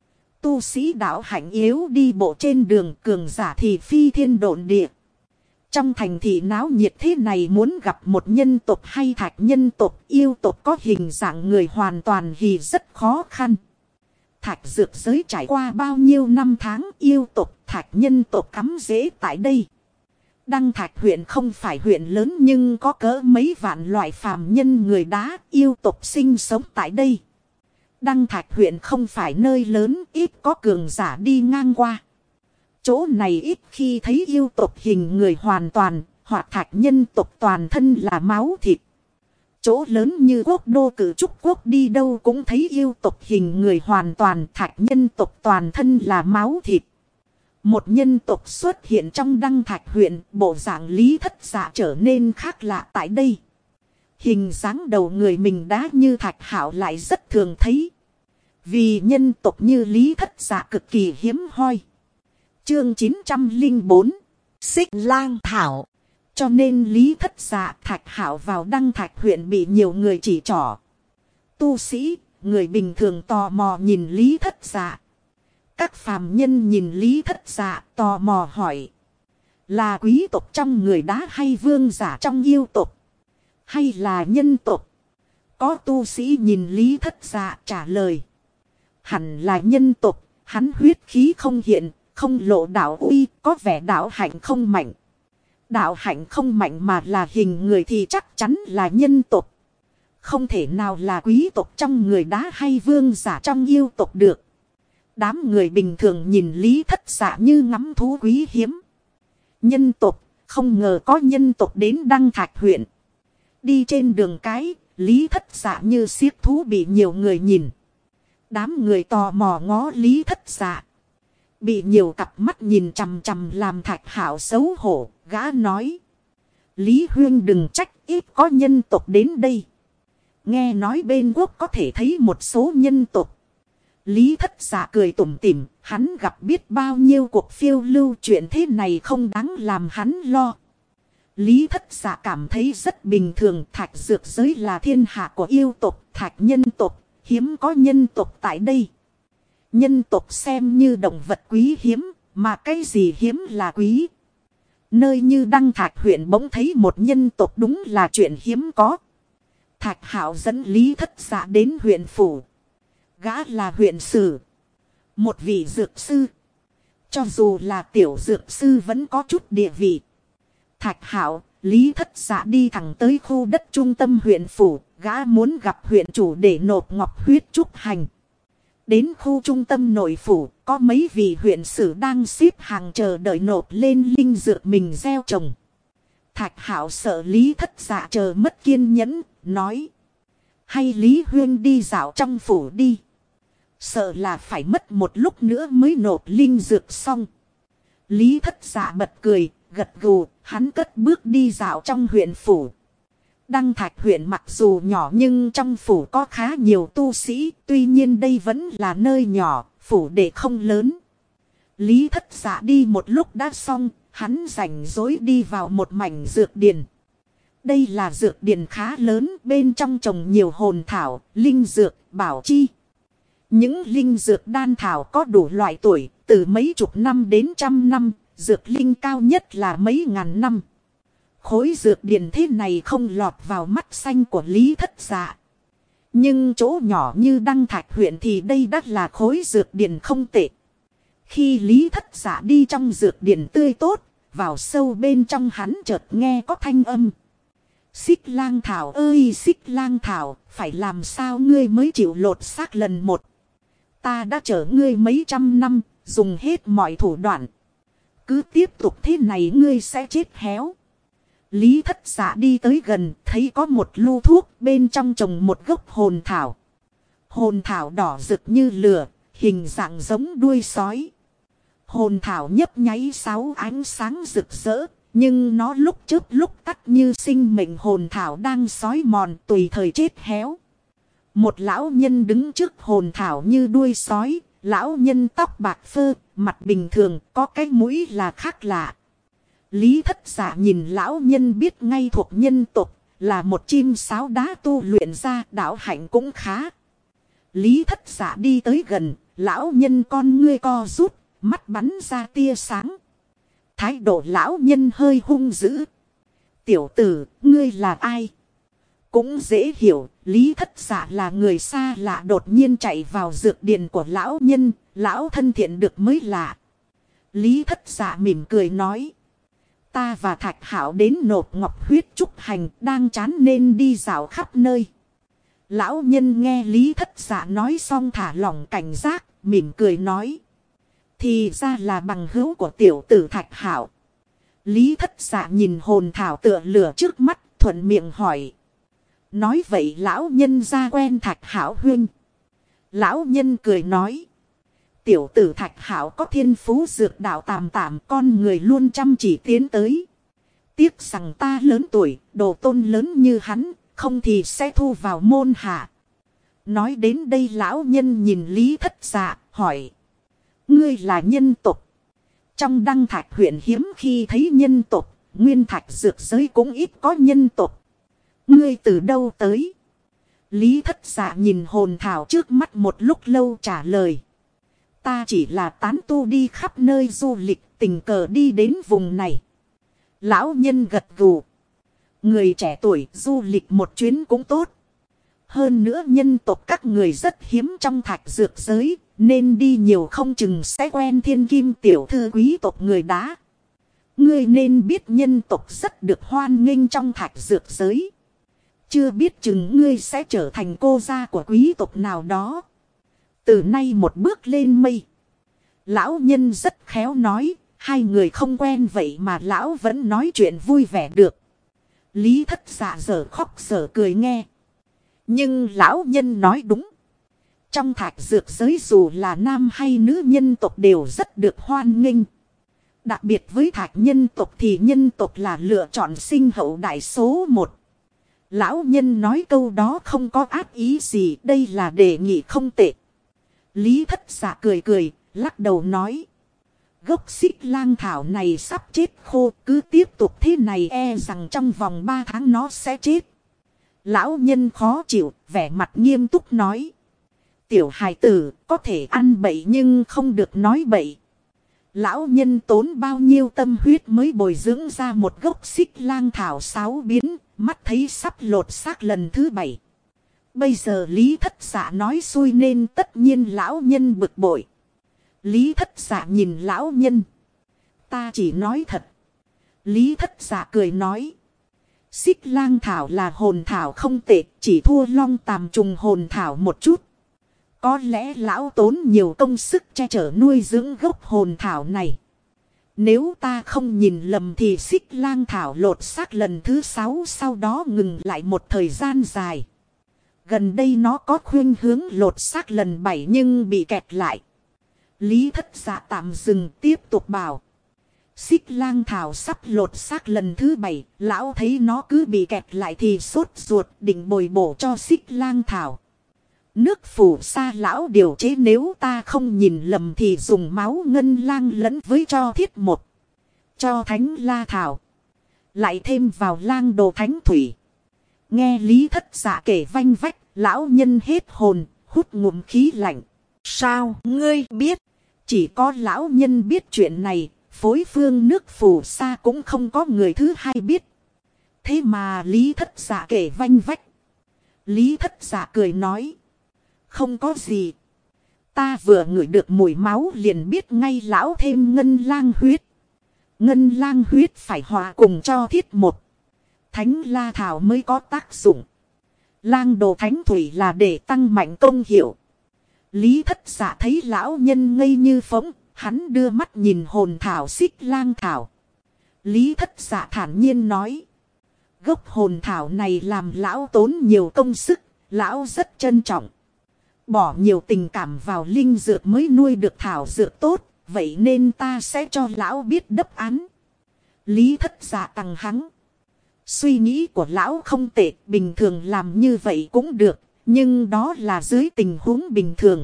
Tu sĩ đạo hạnh yếu đi bộ trên đường, cường giả thì phi thiên độn địa. Trong thành thị náo nhiệt thế này, muốn gặp một nhân tộc hay thạch nhân tộc, yêu tộc có hình dạng người hoàn toàn thì rất khó khăn. Thạch dược giới trải qua bao nhiêu năm tháng, yêu tộc, thạch nhân tộc cắm rễ tại đây. Đăng Thạch huyện không phải huyện lớn nhưng có cỡ mấy vạn loại phàm nhân người đá, yêu tộc sinh sống tại đây. Đăng Thạch huyện không phải nơi lớn, ít có cường giả đi ngang qua. Chỗ này ít khi thấy yêu tộc hình người hoàn toàn, hoặc thạch nhân tộc toàn thân là máu thịt. Chỗ lớn như quốc đô Cử Trúc quốc đi đâu cũng thấy yêu tộc hình người hoàn toàn, thạch nhân tộc toàn thân là máu thịt. Một nhân tộc xuất hiện trong Đăng Thạch huyện, bộ dạng Lý Thất Dạ trở nên khác lạ tại đây. Hình dáng đầu người mình đá như Thạch Hạo lại rất thường thấy. Vì nhân tộc như Lý Thất Dạ cực kỳ hiếm hoi. Chương 904 Xích Lang Thảo. Cho nên Lý Thất Dạ, Thạch Hạo vào Đăng Thạch huyện bị nhiều người chỉ trỏ. Tu sĩ, người bình thường tò mò nhìn Lý Thất Dạ. Các phàm nhân nhìn Lý Thất Dạ tò mò hỏi. Là quý tộc trong người đá hay vương giả trong yêu tộc? Hay là nhân tộc? Có tu sĩ nhìn Lý Thất Dạ trả lời. Hẳn là nhân tộc, hắn huyết khí không hiện, không lộ đạo uy, có vẻ đạo hạnh không mạnh. Đạo hạnh không mạnh mà là hình người thì chắc chắn là nhân tộc. Không thể nào là quý tộc trong người đá hay vương giả trong yêu tộc được. Đám người bình thường nhìn Lý Thất Dạ như ngắm thú quý hiếm. Nhân tộc, không ngờ có nhân tộc đến Đăng Thạch huyện. Đi trên đường cái, Lý Thất Dạ như xiếc thú bị nhiều người nhìn. Đám người tò mò ngó Lý Thất Dạ. Bị nhiều cặp mắt nhìn chằm chằm làm Thạch Hạo xấu hổ, gã nói. Lý huynh đừng trách, ít có nhân tộc đến đây. Nghe nói bên quốc có thể thấy một số nhân tộc. Lý Thất Dạ cười tủm tỉm, hắn gặp biết bao nhiêu cuộc phiêu lưu, chuyện thế này không đáng làm hắn lo. Lý Thất Dạ cảm thấy rất bình thường, thạch dược giới là thiên hạ của yêu tộc, thạch nhân tộc, hiếm có nhân tộc tại đây. Nhân tộc xem như động vật quý hiếm, mà cái gì hiếm là quý. Nơi như Đăng Thạch huyện bỗng thấy một nhân tộc đúng là chuyện hiếm có. Thạch Hạo dẫn Lý Thất Dạ đến huyện phủ. Gã là huyện sử, một vị dược sư. Cho dù là tiểu dược sư vẫn có chút địa vị. Thạch Hạo, Lý Thất Dạ đi thẳng tới khu đất trung tâm huyện phủ. Gã muốn gặp huyện chủ để nộp ngọc huyết trúc hành. Đến khu trung tâm nội phủ, có mấy vị huyện sử đang xếp hàng chờ đợi nộp lên linh dược mình gieo trồng. Thạch Hạo sợ Lý Thất Dạ chờ mất kiên nhẫn, nói. Hay Lý huynh đi dạo trong phủ đi. Sợ là phải mất một lúc nữa mới nộp linh dược xong. Lý Thất Dạ bật cười, gật gù, hắn cất bước đi dạo trong huyện phủ. Đăng Thạch huyện mặc dù nhỏ nhưng trong phủ có khá nhiều tu sĩ, tuy nhiên đây vẫn là nơi nhỏ, phủ đệ không lớn. Lý Thất Dạ đi một lúc đã xong, hắn rảnh rỗi đi vào một mảnh dược điền. Đây là dược điền khá lớn, bên trong trồng nhiều hồn thảo, linh dược, bảo chi. Những linh dược đan thảo có đủ loại tuổi, từ mấy chục năm đến trăm năm, dược linh cao nhất là mấy ngàn năm. Khối dược điền thế này không lọt vào mắt xanh của Lý Thất Dạ. Nhưng chỗ nhỏ như Đăng Thạch huyện thì đây đắt là khối dược điền không tệ. Khi Lý Thất Dạ đi trong dược điền tươi tốt, vào sâu bên trong hắn chợt nghe có thanh âm. Xích Lang Thảo ơi Xích Lang Thảo, phải làm sao ngươi mới chịu lột xác lần một. Ta đã chở ngươi mấy trăm năm, dùng hết mọi thủ đoạn. Cứ tiếp tục thế này ngươi sẽ chết héo. Lý Thất Dạ đi tới gần, thấy có một lu thuốc, bên trong trồng một gốc hồn thảo. Hồn thảo đỏ rực như lửa, hình dạng giống đuôi sói. Hồn thảo nhấp nháy sáu ánh sáng rực rỡ, nhưng nó lúc chớp lúc tắt như sinh mệnh hồn thảo đang xói mòn tùy thời chết héo. Một lão nhân đứng trước hồn thảo như đuôi sói, lão nhân tóc bạc phơ, mặt bình thường, có cái mũi là khác lạ. Lý Thất Dạ nhìn lão nhân biết ngay thuộc nhân tộc, là một chim sáo đá tu luyện ra, đạo hạnh cũng khá. Lý Thất Dạ đi tới gần, lão nhân con ngươi co rút, mắt bắn ra tia sáng. Thái độ lão nhân hơi hung dữ. Tiểu tử, ngươi là ai? Cũng dễ hiểu, Lý Thất Dạ là người xa lạ đột nhiên chạy vào dược điền của lão nhân, lão thân thiện được mới lạ. Lý Thất Dạ mỉm cười nói. Ta và Thạch Hạo đến nộp ngọc huyết trúc hành, đang chán nên đi dạo khắp nơi. Lão nhân nghe Lý Thất Dạ nói xong thả lỏng cảnh giác, mỉm cười nói. Thì ra là bằng hữu của tiểu tử Thạch Hạo. Lý Thất Dạ nhìn hồn thảo tựa lửa trước mắt, thuận miệng hỏi. Nói vậy lão nhân ra quen Thạch Hạo huynh. Lão nhân cười nói. Tiểu tử Thạch Hạo có thiên phú dược đạo tạm tạm, con người luôn chăm chỉ tiến tới. Tiếc rằng ta lớn tuổi, đồ tôn lớn như hắn, không thì sẽ thu vào môn hạ. Nói đến đây lão nhân nhìn Lý Thất Dạ, hỏi. Ngươi là nhân tộc. Trong Đăng Thạch huyện hiếm khi thấy nhân tộc, nguyên thạch dược giới cũng ít có nhân tộc. Ngươi từ đâu tới? Lý Thất Dạ nhìn hồn thảo trước mắt một lúc lâu trả lời. Ta chỉ là tán tu đi khắp nơi du lịch, tình cờ đi đến vùng này. Lão nhân gật gù. Người trẻ tuổi du lịch một chuyến cũng tốt. Hơn nữa nhân tộc các người rất hiếm trong thạch dược giới, nên đi nhiều không chừng sẽ quen thiên kim tiểu thư quý tộc người đá. Ngươi nên biết nhân tộc rất được hoan nghênh trong thạch dược giới. Chưa biết chừng ngươi sẽ trở thành cô gia của quý tộc nào đó. Từ nay một bước lên mây. Lão nhân rất khéo nói, hai người không quen vậy mà lão vẫn nói chuyện vui vẻ được. Lý Thất Dạ dở khóc dở cười nghe. Nhưng lão nhân nói đúng. Trong thạch dược giới dù là nam hay nữ nhân tộc đều rất được hoan nghênh. Đặc biệt với thạch nhân tộc thì nhân tộc là lựa chọn sinh hậu đại số 1. Lão nhân nói câu đó không có ác ý gì, đây là đề nghị không tệ. Lý Thất Dạ cười cười, lắc đầu nói. Gốc xích lang thảo này sắp chết khô, cứ tiếp tục thế này e rằng trong vòng 3 tháng nó sẽ chết. Lão nhân khó chịu, vẻ mặt nghiêm túc nói. Tiểu hài tử có thể ăn bậy nhưng không được nói bậy. Lão nhân tốn bao nhiêu tâm huyết mới bồi dưỡng ra một gốc xích lang thảo 6 biến, mắt thấy sắp lột xác lần thứ 7. Bây giờ Lý Thất Dạ nói xui nên tất nhiên lão nhân bực bội. Lý Thất Dạ nhìn lão nhân. Ta chỉ nói thật. Lý Thất Dạ cười nói. Xích lang thảo là hồn thảo không tệ, chỉ thua long tàm trùng hồn thảo một chút. Có lẽ lão tốn nhiều công sức che chở nuôi dưỡng gốc hồn thảo này. Nếu ta không nhìn lầm thì xích lang thảo lột xác lần thứ 6 sau đó ngừng lại một thời gian dài. Gần đây nó có khuynh hướng lột xác lần 7 nhưng bị kẹt lại. Lý Thất Dạ tạm dừng tiếp tục bảo. Xích lang thảo sắp lột xác lần thứ 7, lão thấy nó cứ bị kẹt lại thì sốt ruột định bồi bổ cho xích lang thảo. Nước phù sa lão điều chế nếu ta không nhìn lầm thì dùng máu ngân lang lẫn với cho thiết một. Cho thánh la thảo. Lại thêm vào lang đồ thánh thủy. Nghe Lý Thất Dạ kể vanh vách, lão nhân hết hồn, hút ngụm khí lạnh. Sao ngươi biết? Chỉ có lão nhân biết chuyện này, phối phương nước phù sa cũng không có người thứ hai biết. Thế mà Lý Thất Dạ kể vanh vách. Lý Thất Dạ cười nói. Không có gì. Ta vừa ngửi được mùi máu liền biết ngay lão thêm ngân lang huyết. Ngân lang huyết phải hòa cùng cho thiết một. Thánh la thảo mới có tác dụng. Lang đồ thánh thủy là để tăng mạnh công hiệu. Lý Thất Dạ thấy lão nhân ngây như phỗng, hắn đưa mắt nhìn hồn thảo xích lang thảo. Lý Thất Dạ thản nhiên nói. Gốc hồn thảo này làm lão tốn nhiều công sức, lão rất trân trọng. Bỏ nhiều tình cảm vào linh dược mới nuôi được thảo dược tốt, vậy nên ta sẽ cho lão biết đáp án. Lý Thất Dạ tằng hắng. Suy nghĩ của lão không tệ, bình thường làm như vậy cũng được, nhưng đó là dưới tình huống bình thường.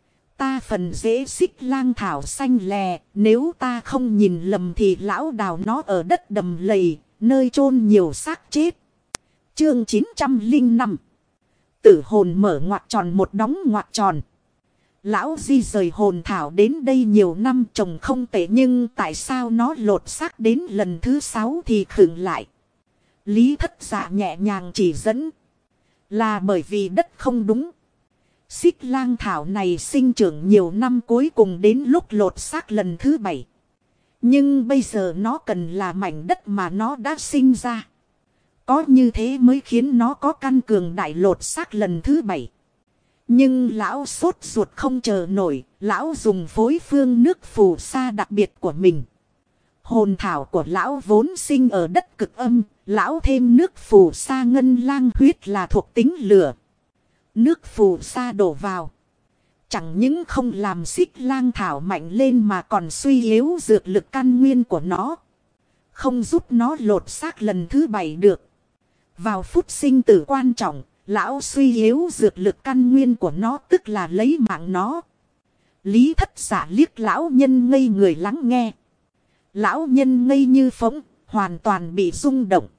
Ta phần rễ xích lang thảo xanh lè, nếu ta không nhìn lầm thì lão đào nó ở đất đầm lầy, nơi chôn nhiều xác chết. Chương 905. Tử hồn mở ngoặc tròn một đóng ngoặc tròn. Lão di rời hồn thảo đến đây nhiều năm trồng không tệ, nhưng tại sao nó lột xác đến lần thứ 6 thì khựng lại? Lý Thất Dạ nhẹ nhàng chỉ dẫn. Là bởi vì đất không đúng. Xích lang thảo này sinh trưởng nhiều năm, cuối cùng đến lúc lột xác lần thứ 7. Nhưng bây giờ nó cần là mảnh đất mà nó đã sinh ra. Có như thế mới khiến nó có căn cường đại lột xác lần thứ 7. Nhưng lão sốt ruột không chờ nổi. Lão dùng phối phương nước phù sa đặc biệt của mình. Hồn thảo của lão vốn sinh ở đất cực âm. Lão thêm nước phù sa ngân lang huyết là thuộc tính lửa. Nước phù sa đổ vào. Chẳng những không làm xích lang thảo mạnh lên mà còn suy yếu dược lực căn nguyên của nó. Không giúp nó lột xác lần thứ 7 được. Vào phút sinh tử quan trọng, lão suy yếu dược lực căn nguyên của nó, tức là lấy mạng nó. Lý Thất Dạ liếc lão nhân ngây người lắng nghe. Lão nhân ngây như phỗng, hoàn toàn bị rung động.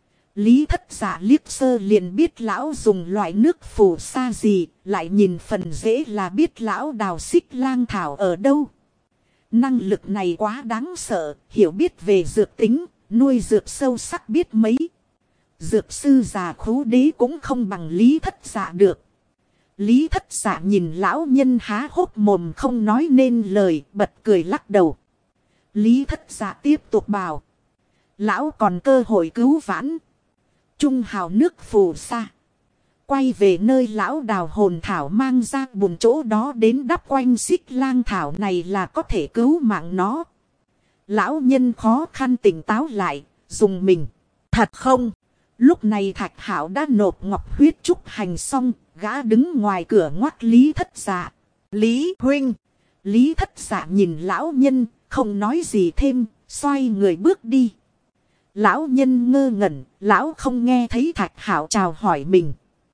Lý Thất Dạ liếc sơ liền biết lão dùng loại nước phù sa gì, lại nhìn phần dễ là biết lão đào xích lang thảo ở đâu. Năng lực này quá đáng sợ, hiểu biết về dược tính, nuôi dược sâu sắc biết mấy. Dược sư già khú đế cũng không bằng Lý Thất Dạ được. Lý Thất Dạ nhìn lão nhân há hốc mồm không nói nên lời, bật cười lắc đầu. Lý Thất Dạ tiếp tục bảo. Lão còn cơ hội cứu vãn. Trung hào nước phù sa. Quay về nơi lão đào hồn thảo mang ra bùn chỗ đó đến đắp quanh xích lang thảo này là có thể cứu mạng nó. Lão nhân khó khăn tỉnh táo lại, dùng mình. Thật không? Lúc này Thạch Hạo đã nộp ngọc huyết trúc hành xong, gã đứng ngoài cửa ngoắt Lý Thất Dạ. Lý huynh. Lý Thất Dạ nhìn lão nhân, không nói gì thêm, xoay người bước đi. Lão nhân ngơ ngẩn, lão không nghe thấy Thạch Hạo chào hỏi mình.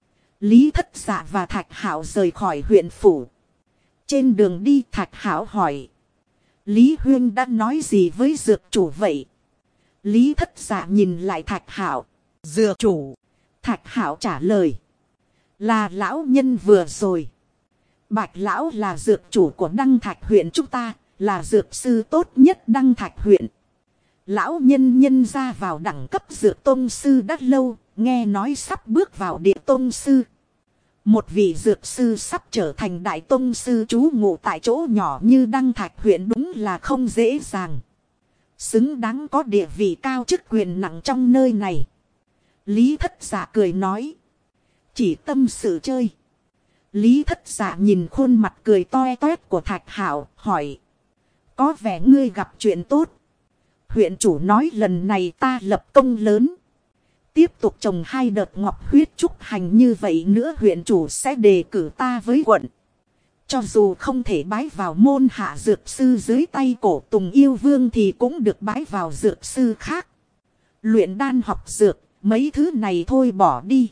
Lý Thất Dạ và Thạch Hạo rời khỏi huyện phủ. Trên đường đi Thạch Hạo hỏi. Lý huynh đã nói gì với dược chủ vậy? Lý Thất Dạ nhìn lại Thạch Hạo. Dược chủ. Thạch Hạo trả lời. Là lão nhân vừa rồi. Bạch lão là dược chủ của Đăng Thạch huyện chúng ta, là dược sư tốt nhất Đăng Thạch huyện. Lão nhân ra vào đẳng cấp dược tông sư đã lâu, nghe nói sắp bước vào địa tông sư. Một vị dược sư sắp trở thành đại tông sư trú ngụ tại chỗ nhỏ như Đăng Thạch huyện đúng là không dễ dàng. Xứng đáng có địa vị cao chức quyền nặng trong nơi này. Lý Thất Dạ cười nói. Chỉ tâm sự chơi. Lý Thất Dạ nhìn khuôn mặt cười toe toét của Thạch Hạo, hỏi. Có vẻ ngươi gặp chuyện tốt. Huyện chủ nói lần này ta lập công lớn. Tiếp tục trồng 2 đợt ngọc huyết trúc hành như vậy nữa huyện chủ sẽ đề cử ta với quận. Cho dù không thể bái vào môn hạ dược sư dưới tay Cổ Tùng Yêu Vương thì cũng được bái vào dược sư khác. Luyện đan học dược, mấy thứ này thôi bỏ đi.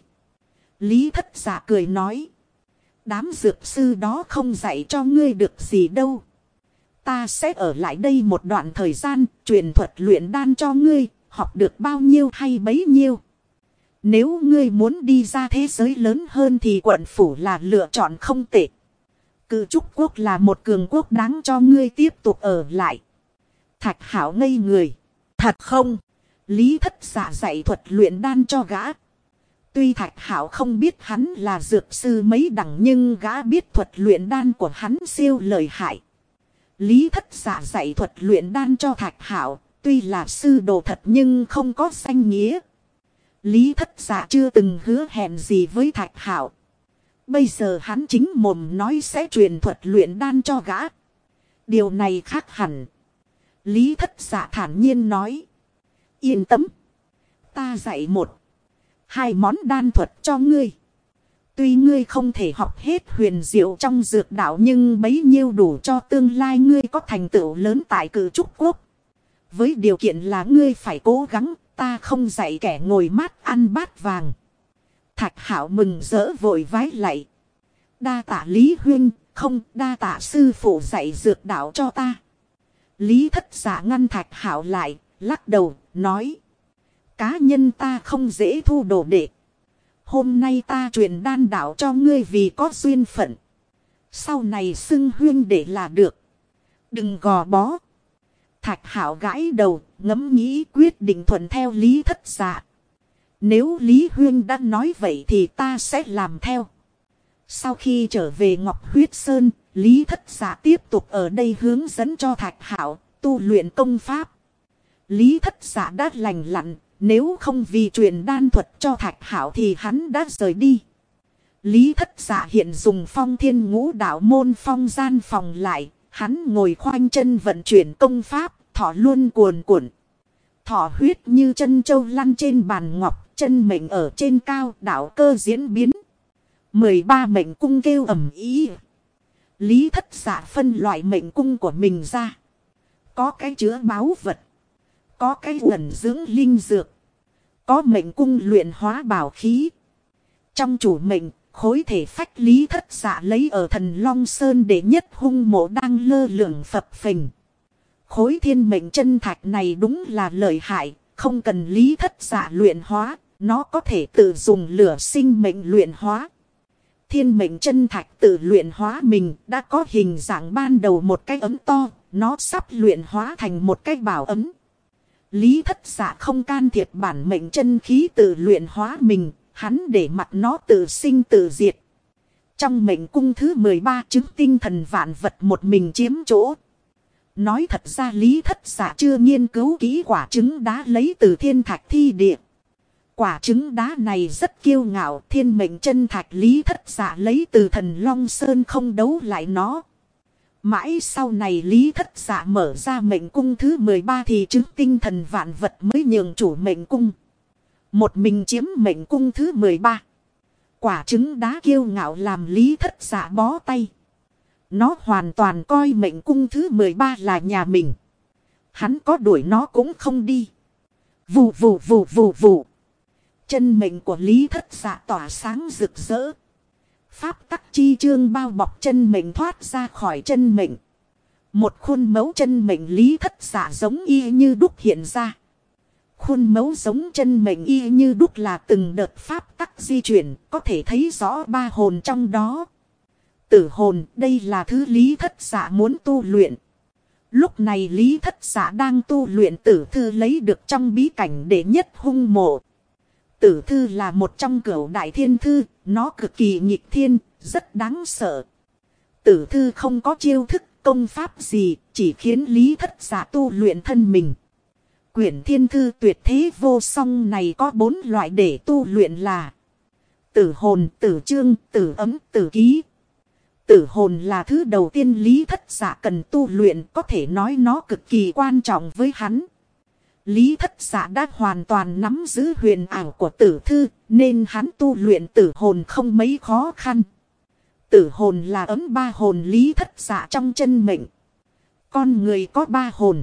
Lý Thất Dạ cười nói. Đám dược sư đó không dạy cho ngươi được gì đâu. Ta sẽ ở lại đây một đoạn thời gian, truyền thuật luyện đan cho ngươi, học được bao nhiêu hay bấy nhiêu. Nếu ngươi muốn đi ra thế giới lớn hơn thì quận phủ là lựa chọn không tệ. Cự Trúc Quốc là một cường quốc đáng cho ngươi tiếp tục ở lại. Thạch Hạo ngây người. Thật không? Lý Thất Dạ dạy thuật luyện đan cho gã. Tuy Thạch Hạo không biết hắn là dược sư mấy đẳng, nhưng gã biết thuật luyện đan của hắn siêu lợi hại. Lý Thất Dạ dạy thuật luyện đan cho Thạch Hạo, tuy là sư đồ thật nhưng không có danh nghĩa. Lý Thất Dạ chưa từng hứa hẹn gì với Thạch Hạo. Bây giờ hắn chính mồm nói sẽ truyền thuật luyện đan cho gã. Điều này khác hẳn. Lý Thất Dạ thản nhiên nói. Yên tâm. Ta dạy 1-2 món đan thuật cho ngươi. Tuy ngươi không thể học hết huyền diệu trong dược đạo, nhưng bấy nhiêu đủ cho tương lai ngươi có thành tựu lớn tại Cự Trúc Quốc. Với điều kiện là ngươi phải cố gắng, ta không dạy kẻ ngồi mát ăn bát vàng. Thạch Hạo mừng rỡ vội vái lạy. Đa tạ Lý huynh, không đa tạ sư phụ dạy dược đạo cho ta. Lý Thất Dạ ngăn Thạch Hạo lại, lắc đầu, nói. Cá nhân ta không dễ thu đồ đệ. Hôm nay ta truyền đan đạo cho ngươi vì có duyên phận. Sau này xưng huyên để là được. Đừng gò bó. Thạch Hạo gãi đầu, ngẫm nghĩ quyết định thuận theo Lý Thất Dạ. Nếu Lý Huyên đã nói vậy thì ta sẽ làm theo. Sau khi trở về Ngọc Huyết Sơn, Lý Thất Dạ tiếp tục ở đây hướng dẫn cho Thạch Hạo tu luyện công pháp. Lý Thất Dạ đã lành lặn, nếu không vì truyền đan thuật cho Thạch Hạo thì hắn đã rời đi. Lý Thất Dạ hiện dùng Phong Thiên Ngũ Đạo môn phong gian phòng lại, hắn ngồi khoanh chân vận chuyển công pháp, thọ luôn cuồn cuộn. Thọ huyết như chân châu lăn trên bàn ngọc, chân mệnh ở trên cao, đạo cơ diễn biến. 13 mệnh cung kêu ầm ĩ. Lý Thất Dạ phân loại mệnh cung của mình ra. Có cái chứa báu vật, có cái ẩn dưỡng linh dược, có mệnh cung luyện hóa bảo khí. Trong chủ mệnh, khối thể phách Lý Thất Dạ lấy ở Thần Long Sơn để nhất hung mộ đang lơ lửng phập phình. Khối thiên mệnh chân thạch này đúng là lợi hại, không cần Lý Thất Dạ luyện hóa, nó có thể tự dùng lửa sinh mệnh luyện hóa. Thiên mệnh chân thạch tự luyện hóa mình đã có hình dạng ban đầu một cái ấm to, nó sắp luyện hóa thành một cái bảo ấm. Lý Thất Dạ không can thiệp bản mệnh chân khí tự luyện hóa mình, hắn để mặc nó tự sinh tự diệt. Trong mệnh cung thứ 13 chứng tinh thần vạn vật một mình chiếm chỗ. Nói thật ra Lý Thất Dạ chưa nghiên cứu kỹ quả trứng đá lấy từ thiên thạch thi địa. Quả trứng đá này rất kiêu ngạo, thiên mệnh chân thạch Lý Thất Dạ lấy từ Thần Long Sơn không đấu lại nó. Mãi sau này Lý Thất Dạ mở ra mệnh cung thứ 13 thì chứng tinh thần vạn vật mới nhường chủ mệnh cung. Một mình chiếm mệnh cung thứ 13. Quả trứng đá kiêu ngạo làm Lý Thất Dạ bó tay. Nó hoàn toàn coi mệnh cung thứ 13 là nhà mình. Hắn có đuổi nó cũng không đi. Vù vù vù vù vù. Chân mệnh của Lý Thất Dạ tỏa sáng rực rỡ. Pháp tắc chi chương bao bọc chân mệnh thoát ra khỏi chân mệnh. Một khuôn mẫu chân mệnh Lý Thất Dạ giống y như đúc hiện ra. Khuôn mẫu giống chân mệnh y như đúc là từng đợt pháp tắc di chuyển, có thể thấy rõ ba hồn trong đó. Tử hồn, đây là thứ Lý Thất Dạ muốn tu luyện. Lúc này Lý Thất Dạ đang tu luyện tử thư lấy được trong bí cảnh đệ nhất hung mộ. Tử thư là một trong cửu đại thiên thư, nó cực kỳ nghịch thiên, rất đáng sợ. Tử thư không có chiêu thức công pháp gì, chỉ khiến Lý Thất Dạ tu luyện thân mình. Quyển thiên thư tuyệt thế vô song này có 4 loại để tu luyện là tử hồn, tử chương, tử ấm, tử ký. Tử hồn là thứ đầu tiên Lý Thất Dạ cần tu luyện, có thể nói nó cực kỳ quan trọng với hắn. Lý Thất Dạ đã hoàn toàn nắm giữ huyền ảo của tử thư, nên hắn tu luyện tử hồn không mấy khó khăn. Tử hồn là ấm ba hồn Lý Thất Dạ trong chân mệnh. Con người có 3 hồn,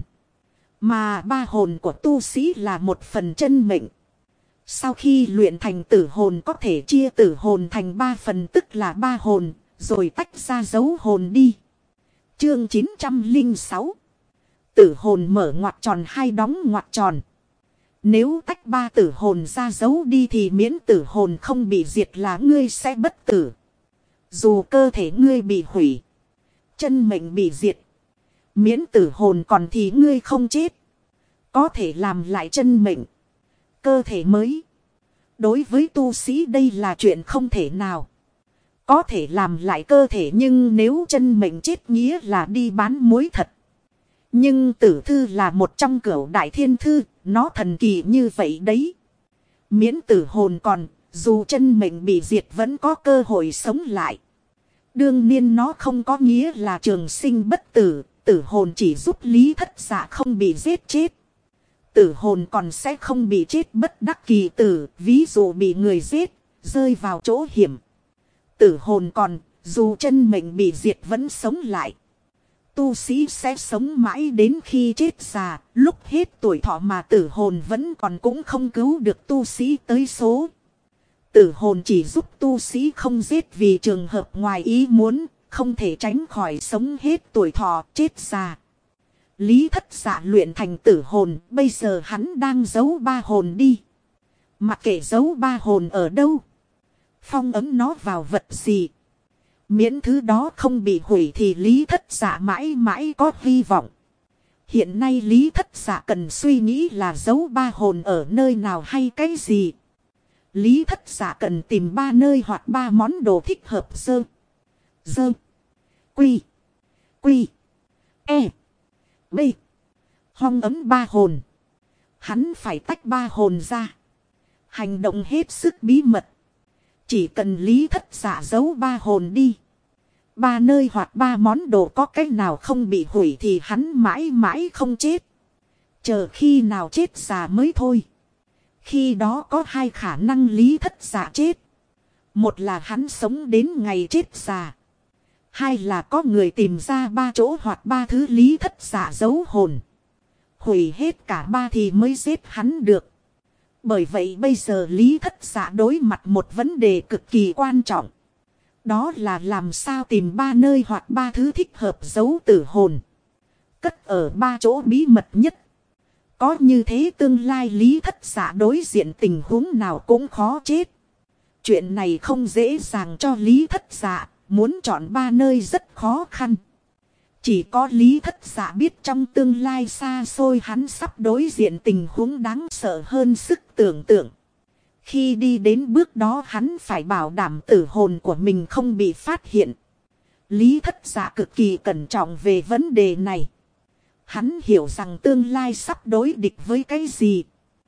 mà 3 hồn của tu sĩ là một phần chân mệnh. Sau khi luyện thành tử hồn có thể chia tử hồn thành 3 phần tức là 3 hồn, rồi tách ra dấu hồn đi. Chương 906. Tử hồn mở ngoặc tròn hay đóng ngoặc tròn. Nếu tách 3 tử hồn ra giấu đi thì miễn tử hồn không bị diệt là ngươi sẽ bất tử. Dù cơ thể ngươi bị hủy, chân mệnh bị diệt, miễn tử hồn còn thì ngươi không chết. Có thể làm lại chân mệnh, cơ thể mới. Đối với tu sĩ đây là chuyện không thể nào. Có thể làm lại cơ thể nhưng nếu chân mệnh chết nghĩa là đi bán muối thật. Nhưng tử thư là một trong cửu đại thiên thư, nó thần kỳ như vậy đấy. Miễn tử hồn còn, dù chân mệnh bị diệt vẫn có cơ hội sống lại. Đương nhiên nó không có nghĩa là trường sinh bất tử, tử hồn chỉ giúp Lý Thất Dạ không bị giết chết. Tử hồn còn sẽ không bị chết bất đắc kỳ tử, ví dụ bị người giết, rơi vào chỗ hiểm. Tử hồn còn, dù chân mệnh bị diệt vẫn sống lại. Tu sĩ sẽ sống mãi đến khi chết già, lúc hết tuổi thọ mà tử hồn vẫn còn cũng không cứu được tu sĩ tới số. Tử hồn chỉ giúp tu sĩ không giết vì trường hợp ngoài ý muốn, không thể tránh khỏi sống hết tuổi thọ chết già. Lý Thất Dạ luyện thành tử hồn, bây giờ hắn đang giấu 3 hồn đi. Mặc kệ giấu 3 hồn ở đâu, phong ấn nó vào vật gì. Miễn thứ đó không bị hủy thì Lý Thất Dạ mãi mãi có hy vọng. Hiện nay Lý Thất Dạ cần suy nghĩ là giấu ba hồn ở nơi nào hay cái gì. Lý Thất Dạ cần tìm ba nơi hoặc ba món đồ thích hợp. Dơ. Quy. E. B. Phong ấn ba hồn. Hắn phải tách ba hồn ra. Hành động hết sức bí mật. Chỉ cần Lý Thất Dạ giấu ba hồn đi. Ba nơi hoặc ba món đồ có cách nào không bị hủy thì hắn mãi mãi không chết. Chờ khi nào chết già mới thôi. Khi đó có hai khả năng Lý Thất Dạ chết. Một là hắn sống đến ngày chết già. Hai là có người tìm ra ba chỗ hoặc ba thứ Lý Thất Dạ giấu hồn. Hủy hết cả ba thì mới giết hắn được. Bởi vậy bây giờ Lý Thất Dạ đối mặt một vấn đề cực kỳ quan trọng. Đó là làm sao tìm ba nơi hoặc ba thứ thích hợp giấu tử hồn. Cất ở ba chỗ bí mật nhất. Có như thế tương lai Lý Thất Dạ đối diện tình huống nào cũng khó chết. Chuyện này không dễ dàng cho Lý Thất Dạ. Muốn chọn ba nơi rất khó khăn. Chỉ có Lý Thất Dạ biết trong tương lai xa xôi hắn sắp đối diện tình huống đáng sợ hơn sức tưởng tượng. Khi đi đến bước đó hắn phải bảo đảm tử hồn của mình không bị phát hiện. Lý Thất Dạ cực kỳ cẩn trọng về vấn đề này. Hắn hiểu rằng tương lai sắp đối địch với cái gì.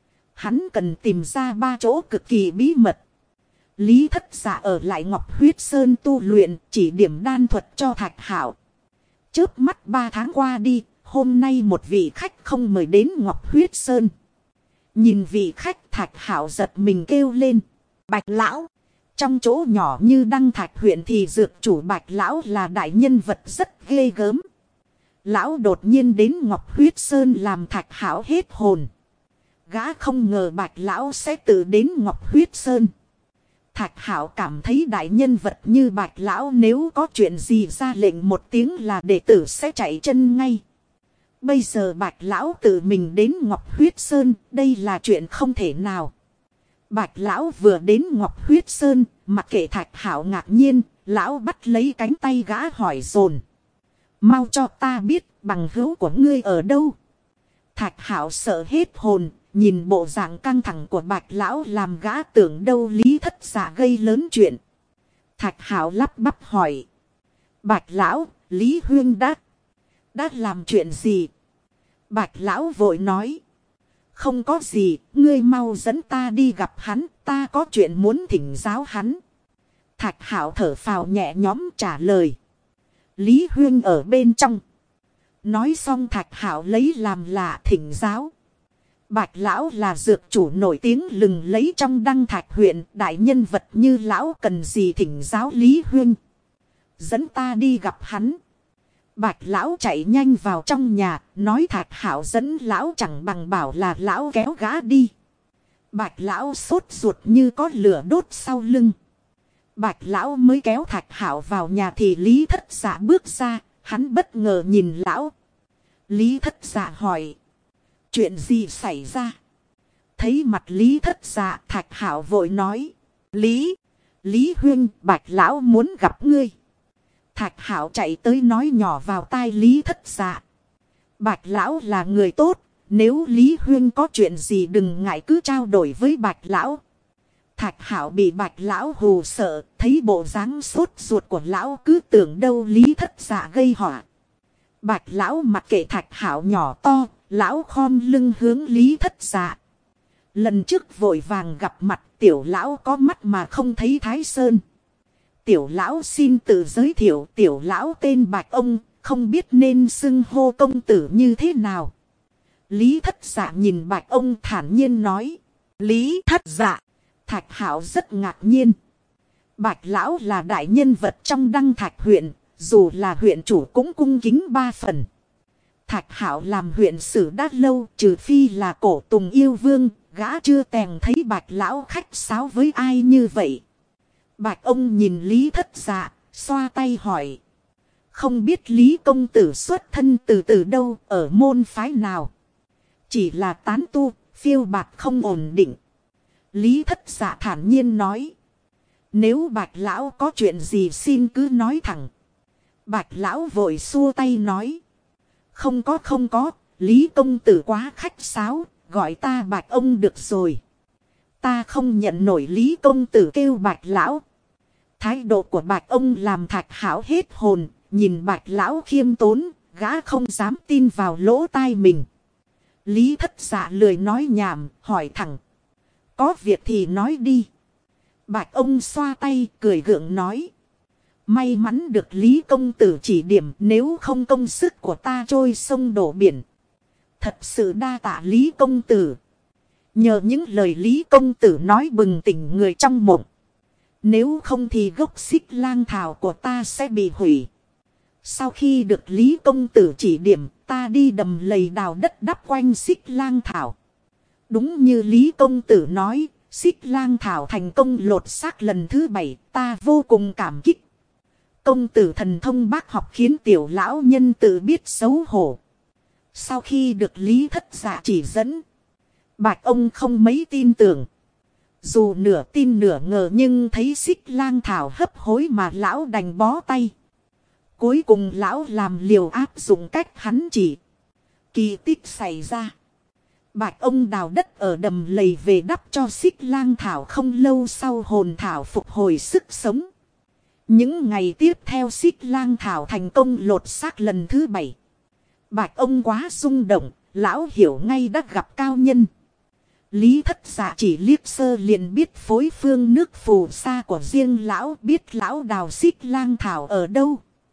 Hắn cần tìm ra ba chỗ cực kỳ bí mật. Lý Thất Dạ ở lại Ngọc Huyết Sơn tu luyện, chỉ điểm đan thuật cho Thạch Hạo. Chớp mắt 3 tháng qua đi, hôm nay một vị khách không mời đến Ngọc Huyết Sơn. Nhìn vị khách, Thạch Hạo giật mình kêu lên. Bạch lão. Trong chỗ nhỏ như Đăng Thạch huyện thì dược chủ Bạch lão là đại nhân vật rất ghê gớm. Lão đột nhiên đến Ngọc Huyết Sơn làm Thạch Hạo hết hồn. Gã không ngờ Bạch lão sẽ tự đến Ngọc Huyết Sơn. Thạch Hạo cảm thấy đại nhân vật như Bạch lão nếu có chuyện gì ra lệnh một tiếng là đệ tử sẽ chạy chân ngay. Bây giờ Bạch lão tự mình đến Ngọc Huyết Sơn, đây là chuyện không thể nào. Bạch lão vừa đến Ngọc Huyết Sơn, mặc kệ Thạch Hạo ngạc nhiên, lão bắt lấy cánh tay gã hỏi dồn. Mau cho ta biết bằng hữu của ngươi ở đâu. Thạch Hạo sợ hết hồn. Nhìn bộ dạng căng thẳng của Bạch lão làm gã tưởng đâu Lý Thất Dạ gây lớn chuyện. Thạch Hạo lắp bắp hỏi. Bạch lão, Lý huynh đã làm chuyện gì? Bạch lão vội nói. Không có gì, ngươi mau dẫn ta đi gặp hắn, ta có chuyện muốn thỉnh giáo hắn. Thạch Hạo thở phào nhẹ nhõm trả lời. Lý huynh ở bên trong. Nói xong Thạch Hạo lấy làm lạ thỉnh giáo. Bạch lão là dược chủ nổi tiếng lừng lấy trong Đăng Thạch huyện, đại nhân vật như lão cần gì thỉnh giáo Lý huynh. Dẫn ta đi gặp hắn. Bạch lão chạy nhanh vào trong nhà, nói Thạch Hạo dẫn lão chẳng bằng bảo là lão kéo gã đi. Bạch lão sốt ruột như có lửa đốt sau lưng. Bạch lão mới kéo Thạch Hạo vào nhà thì Lý Thất Dạ bước ra, hắn bất ngờ nhìn lão. Lý Thất Dạ hỏi. Chuyện gì xảy ra? Thấy mặt Lý Thất Dạ, Thạch Hạo vội nói. Lý huynh, Bạch lão muốn gặp ngươi. Thạch Hạo chạy tới nói nhỏ vào tai Lý Thất Dạ. Bạch lão là người tốt, nếu Lý huynh có chuyện gì đừng ngại cứ trao đổi với Bạch lão. Thạch Hạo bị Bạch lão hù sợ, thấy bộ dáng sốt ruột của lão cứ tưởng đâu Lý Thất Dạ gây họa. Bạch lão mặc kệ Thạch Hạo nhỏ to, lão khom lưng hướng Lý Thất Dạ. Lần trước vội vàng gặp mặt tiểu lão có mắt mà không thấy Thái Sơn. Tiểu lão xin tự giới thiệu, tiểu lão tên Bạch ông, không biết nên xưng hô công tử như thế nào. Lý Thất Dạ nhìn Bạch ông thản nhiên nói. Lý Thất Dạ. Thạch Hạo rất ngạc nhiên. Bạch lão là đại nhân vật trong Đăng Thạch huyện, dù là huyện chủ cũng cung kính 3 phần. Thạch Hạo làm huyện sử đã lâu, trừ phi là Cổ Tùng yêu vương, gã chưa tèng thấy Bạch lão khách sáo với ai như vậy. Bạch ông nhìn Lý Thất Dạ, xoa tay hỏi. Không biết Lý công tử xuất thân từ đâu, ở môn phái nào? Chỉ là tán tu, phiêu bạt không ổn định. Lý Thất Dạ thản nhiên nói. Nếu Bạch lão có chuyện gì xin cứ nói thẳng. Bạch lão vội xua tay nói. Không có không có, Lý công tử quá khách sáo, gọi ta Bạch ông được rồi. Ta không nhận nổi Lý công tử kêu Bạch lão. Thái độ của Bạch ông làm Thạch Hảo hết hồn, nhìn Bạch lão khiêm tốn, gã không dám tin vào lỗ tai mình. Lý Thất Dạ lười nói nhảm, hỏi thẳng. Có việc thì nói đi. Bạch ông xoa tay, cười gượng nói. May mắn được Lý công tử chỉ điểm, nếu không công sức của ta trôi sông đổ biển. Thật sự đa tạ Lý công tử. Nhờ những lời Lý công tử nói bừng tỉnh người trong mộng. Nếu không thì gốc xích lang thảo của ta sẽ bị hủy. Sau khi được Lý công tử chỉ điểm, ta đi đầm lầy đào đất đắp quanh xích lang thảo. Đúng như Lý công tử nói, xích lang thảo thành công lột xác lần thứ 7, ta vô cùng cảm kích. Công tử thần thông bác học khiến tiểu lão nhân tự biết xấu hổ. Sau khi được Lý Thất Dạ chỉ dẫn, Bạch ông không mấy tin tưởng. Dù nửa tin nửa ngờ nhưng thấy xích lang thảo hấp hối mà lão đành bó tay. Cuối cùng lão làm liều áp dụng cách hắn chỉ. Kỳ tích xảy ra. Bạch ông đào đất ở đầm lầy về đắp cho xích lang thảo, không lâu sau hồn thảo phục hồi sức sống. Những ngày tiếp theo xích lang thảo thành công lột xác lần thứ 7. Bạch ông quá rung động, lão hiểu ngay đã gặp cao nhân. Lý Thất Dạ chỉ liếc sơ liền biết phối phương nước phù sa của riêng lão, biết lão đào xích lang thảo ở đâu.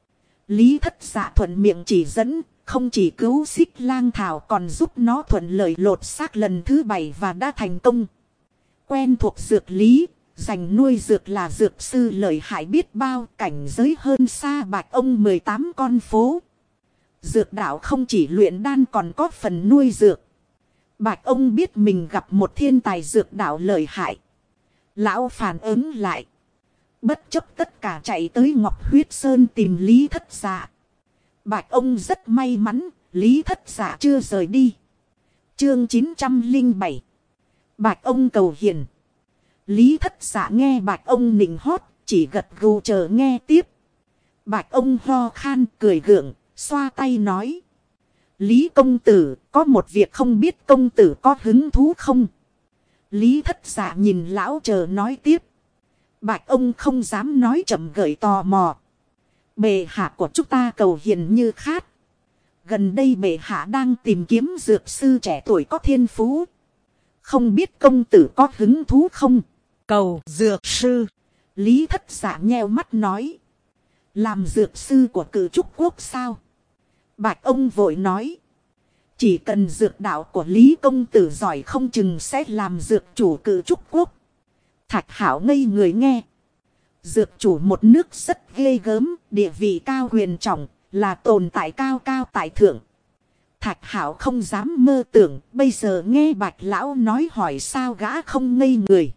Lý Thất Dạ thuận miệng chỉ dẫn, không chỉ cứu xích lang thảo còn giúp nó thuận lợi lột xác lần thứ 7 và đã thành công. Quen thuộc dược lý, dành nuôi dược là dược sư lợi hại biết bao, cảnh giới hơn xa Bạch ông 18 con phố. Dược đạo không chỉ luyện đan còn có phần nuôi dược. Bạch ông biết mình gặp một thiên tài dược đạo lợi hại. Lão phản ứng lại. Bất chấp tất cả chạy tới Ngọc Huyết Sơn tìm Lý Thất Dạ. Bạch ông rất may mắn, Lý Thất Dạ chưa rời đi. Chương 907. Bạch ông cầu hiền. Lý Thất Dạ nghe Bạch ông nịnh hót, chỉ gật gù chờ nghe tiếp. Bạch ông ho khan cười gượng, xoa tay nói. Lý công tử, có một việc không biết công tử có hứng thú không? Lý Thất Dạ nhìn lão chờ nói tiếp. Bạch ông không dám nói chậm gợi tò mò. Bệ hạ của chúng ta cầu hiền như khát. Gần đây bệ hạ đang tìm kiếm dược sư trẻ tuổi có thiên phú. Không biết công tử có hứng thú không? Cầu dược sư. Lý Thất Dạ nheo mắt nói. Làm dược sư của Cử Trúc Quốc sao? Bạch ông vội nói. Chỉ cần dược đạo của Lý công tử giỏi không chừng sẽ làm dược chủ Cử Trúc Quốc. Thạch Hảo ngây người nghe. Dược chủ một nước rất ghê gớm, địa vị cao huyền trọng, là tồn tại cao cao tại thượng. Thạch Hảo không dám mơ tưởng, bây giờ nghe Bạch lão nói hỏi sao gã không ngây người.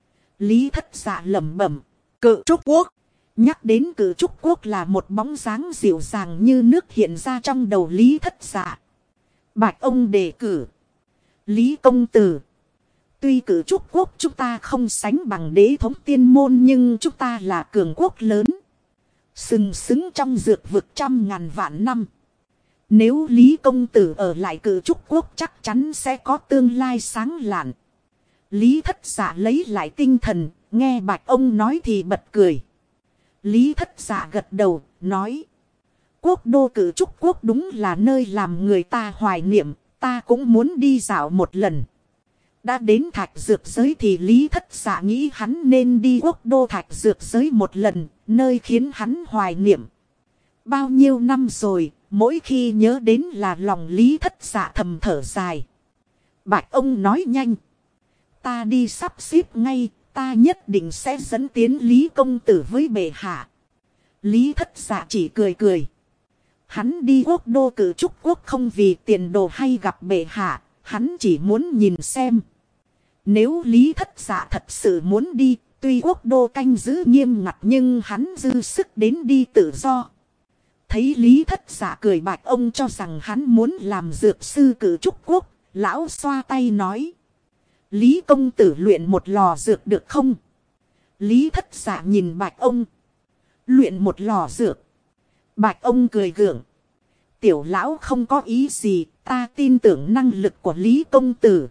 Lý Thất Dạ lẩm bẩm, Cử Trúc Quốc. Nhắc đến Cử Trúc Quốc là một bóng dáng dịu dàng như nước hiện ra trong đầu Lý Thất Dạ. Bạch ông đề cử. Lý công tử. Tuy Cử Trúc Quốc chúng ta không sánh bằng Đế Thống Tiên Môn nhưng chúng ta là cường quốc lớn. Sừng sững trong dược vực trăm ngàn vạn năm. Nếu Lý công tử ở lại Cử Trúc Quốc chắc chắn sẽ có tương lai sáng lạn. Lý Thất Dạ lấy lại tinh thần, nghe Bạch ông nói thì bật cười. Lý Thất Dạ gật đầu, nói. Quốc đô Cử Trúc Quốc đúng là nơi làm người ta hoài niệm, ta cũng muốn đi dạo một lần. Đã đến Thạch Dược Giới thì Lý Thất Dạ nghĩ hắn nên đi quốc đô Thạch Dược Giới một lần, nơi khiến hắn hoài niệm. Bao nhiêu năm rồi, mỗi khi nhớ đến là lòng Lý Thất Dạ thầm thở dài. Bạch ông nói nhanh. Ta đi sắp xếp ngay, ta nhất định sẽ dẫn tiến Lý công tử với bệ hạ. Lý Thất Dạ chỉ cười cười. Hắn đi quốc đô Cử Trúc Quốc không vì tiền đồ hay gặp bệ hạ, hắn chỉ muốn nhìn xem. Nếu Lý Thất Dạ thật sự muốn đi, tuy quốc đô canh giữ nghiêm ngặt nhưng hắn dư sức đến đi tự do. Thấy Lý Thất Dạ cười, Bạch ông cho rằng hắn muốn làm dược sư Cử Trúc Quốc, lão xoa tay nói. Lý công tử luyện một lò dược được không? Lý Thất Dạ nhìn Bạch ông. Luyện một lò dược. Bạch ông cười gượng. Tiểu lão không có ý gì, ta tin tưởng năng lực của Lý công tử.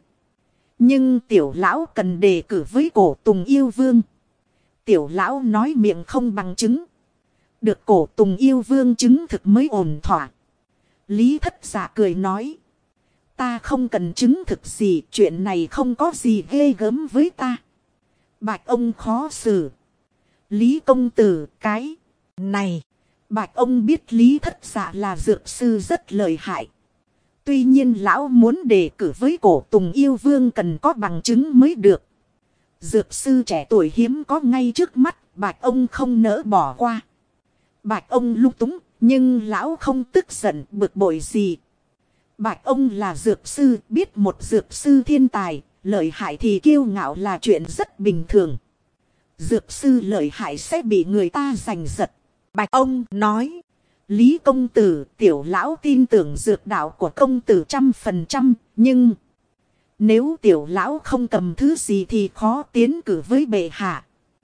Nhưng tiểu lão cần đề cử với Cổ Tùng yêu vương. Tiểu lão nói miệng không bằng chứng. Được Cổ Tùng yêu vương chứng thực mới ổn thỏa. Lý Thất Dạ cười nói. Ta không cần chứng thực gì, chuyện này không có gì ghê gớm với ta. Bạch ông khó xử. Lý công tử, cái này. Bạch ông biết Lý Thất Dạ là dược sư rất lợi hại. Tuy nhiên lão muốn đề cử với Cổ Tùng yêu vương cần có bằng chứng mới được. Dược sư trẻ tuổi hiếm có ngay trước mắt, Bạch ông không nỡ bỏ qua. Bạch ông lung túng, nhưng lão không tức giận bực bội gì. Bạch ông là dược sư, biết một dược sư thiên tài, lợi hại thì kiêu ngạo là chuyện rất bình thường. Dược sư lợi hại sẽ bị người ta giành giật. Bạch ông nói. Lý công tử, tiểu lão tin tưởng dược đạo của công tử 100%, nhưng nếu tiểu lão không cầm thứ gì thì khó tiến cử với bệ hạ.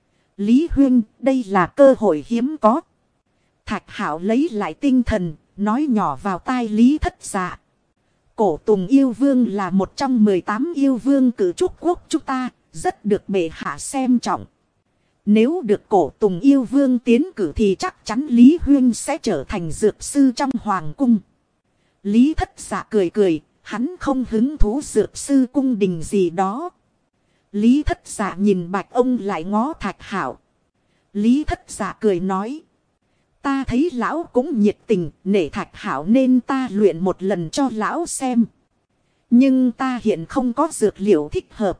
Lý huynh, đây là cơ hội hiếm có. Thạch Hạo lấy lại tinh thần, nói nhỏ vào tai Lý Thất Dạ. Cổ Tùng yêu vương là một trong 18 yêu vương cử trúc quốc chúng ta, rất được bệ hạ xem trọng. Nếu được Cổ Tùng yêu vương tiến cử thì chắc chắn Lý huynh sẽ trở thành dược sư trong hoàng cung. Lý Thất Dạ cười cười, hắn không hứng thú dược sư cung đình gì đó. Lý Thất Dạ nhìn Bạch ông lại ngó Thạch Hạo. Lý Thất Dạ cười nói. Ta thấy lão cũng nhiệt tình, nể Thạch Hạo nên ta luyện một lần cho lão xem. Nhưng ta hiện không có dược liệu thích hợp.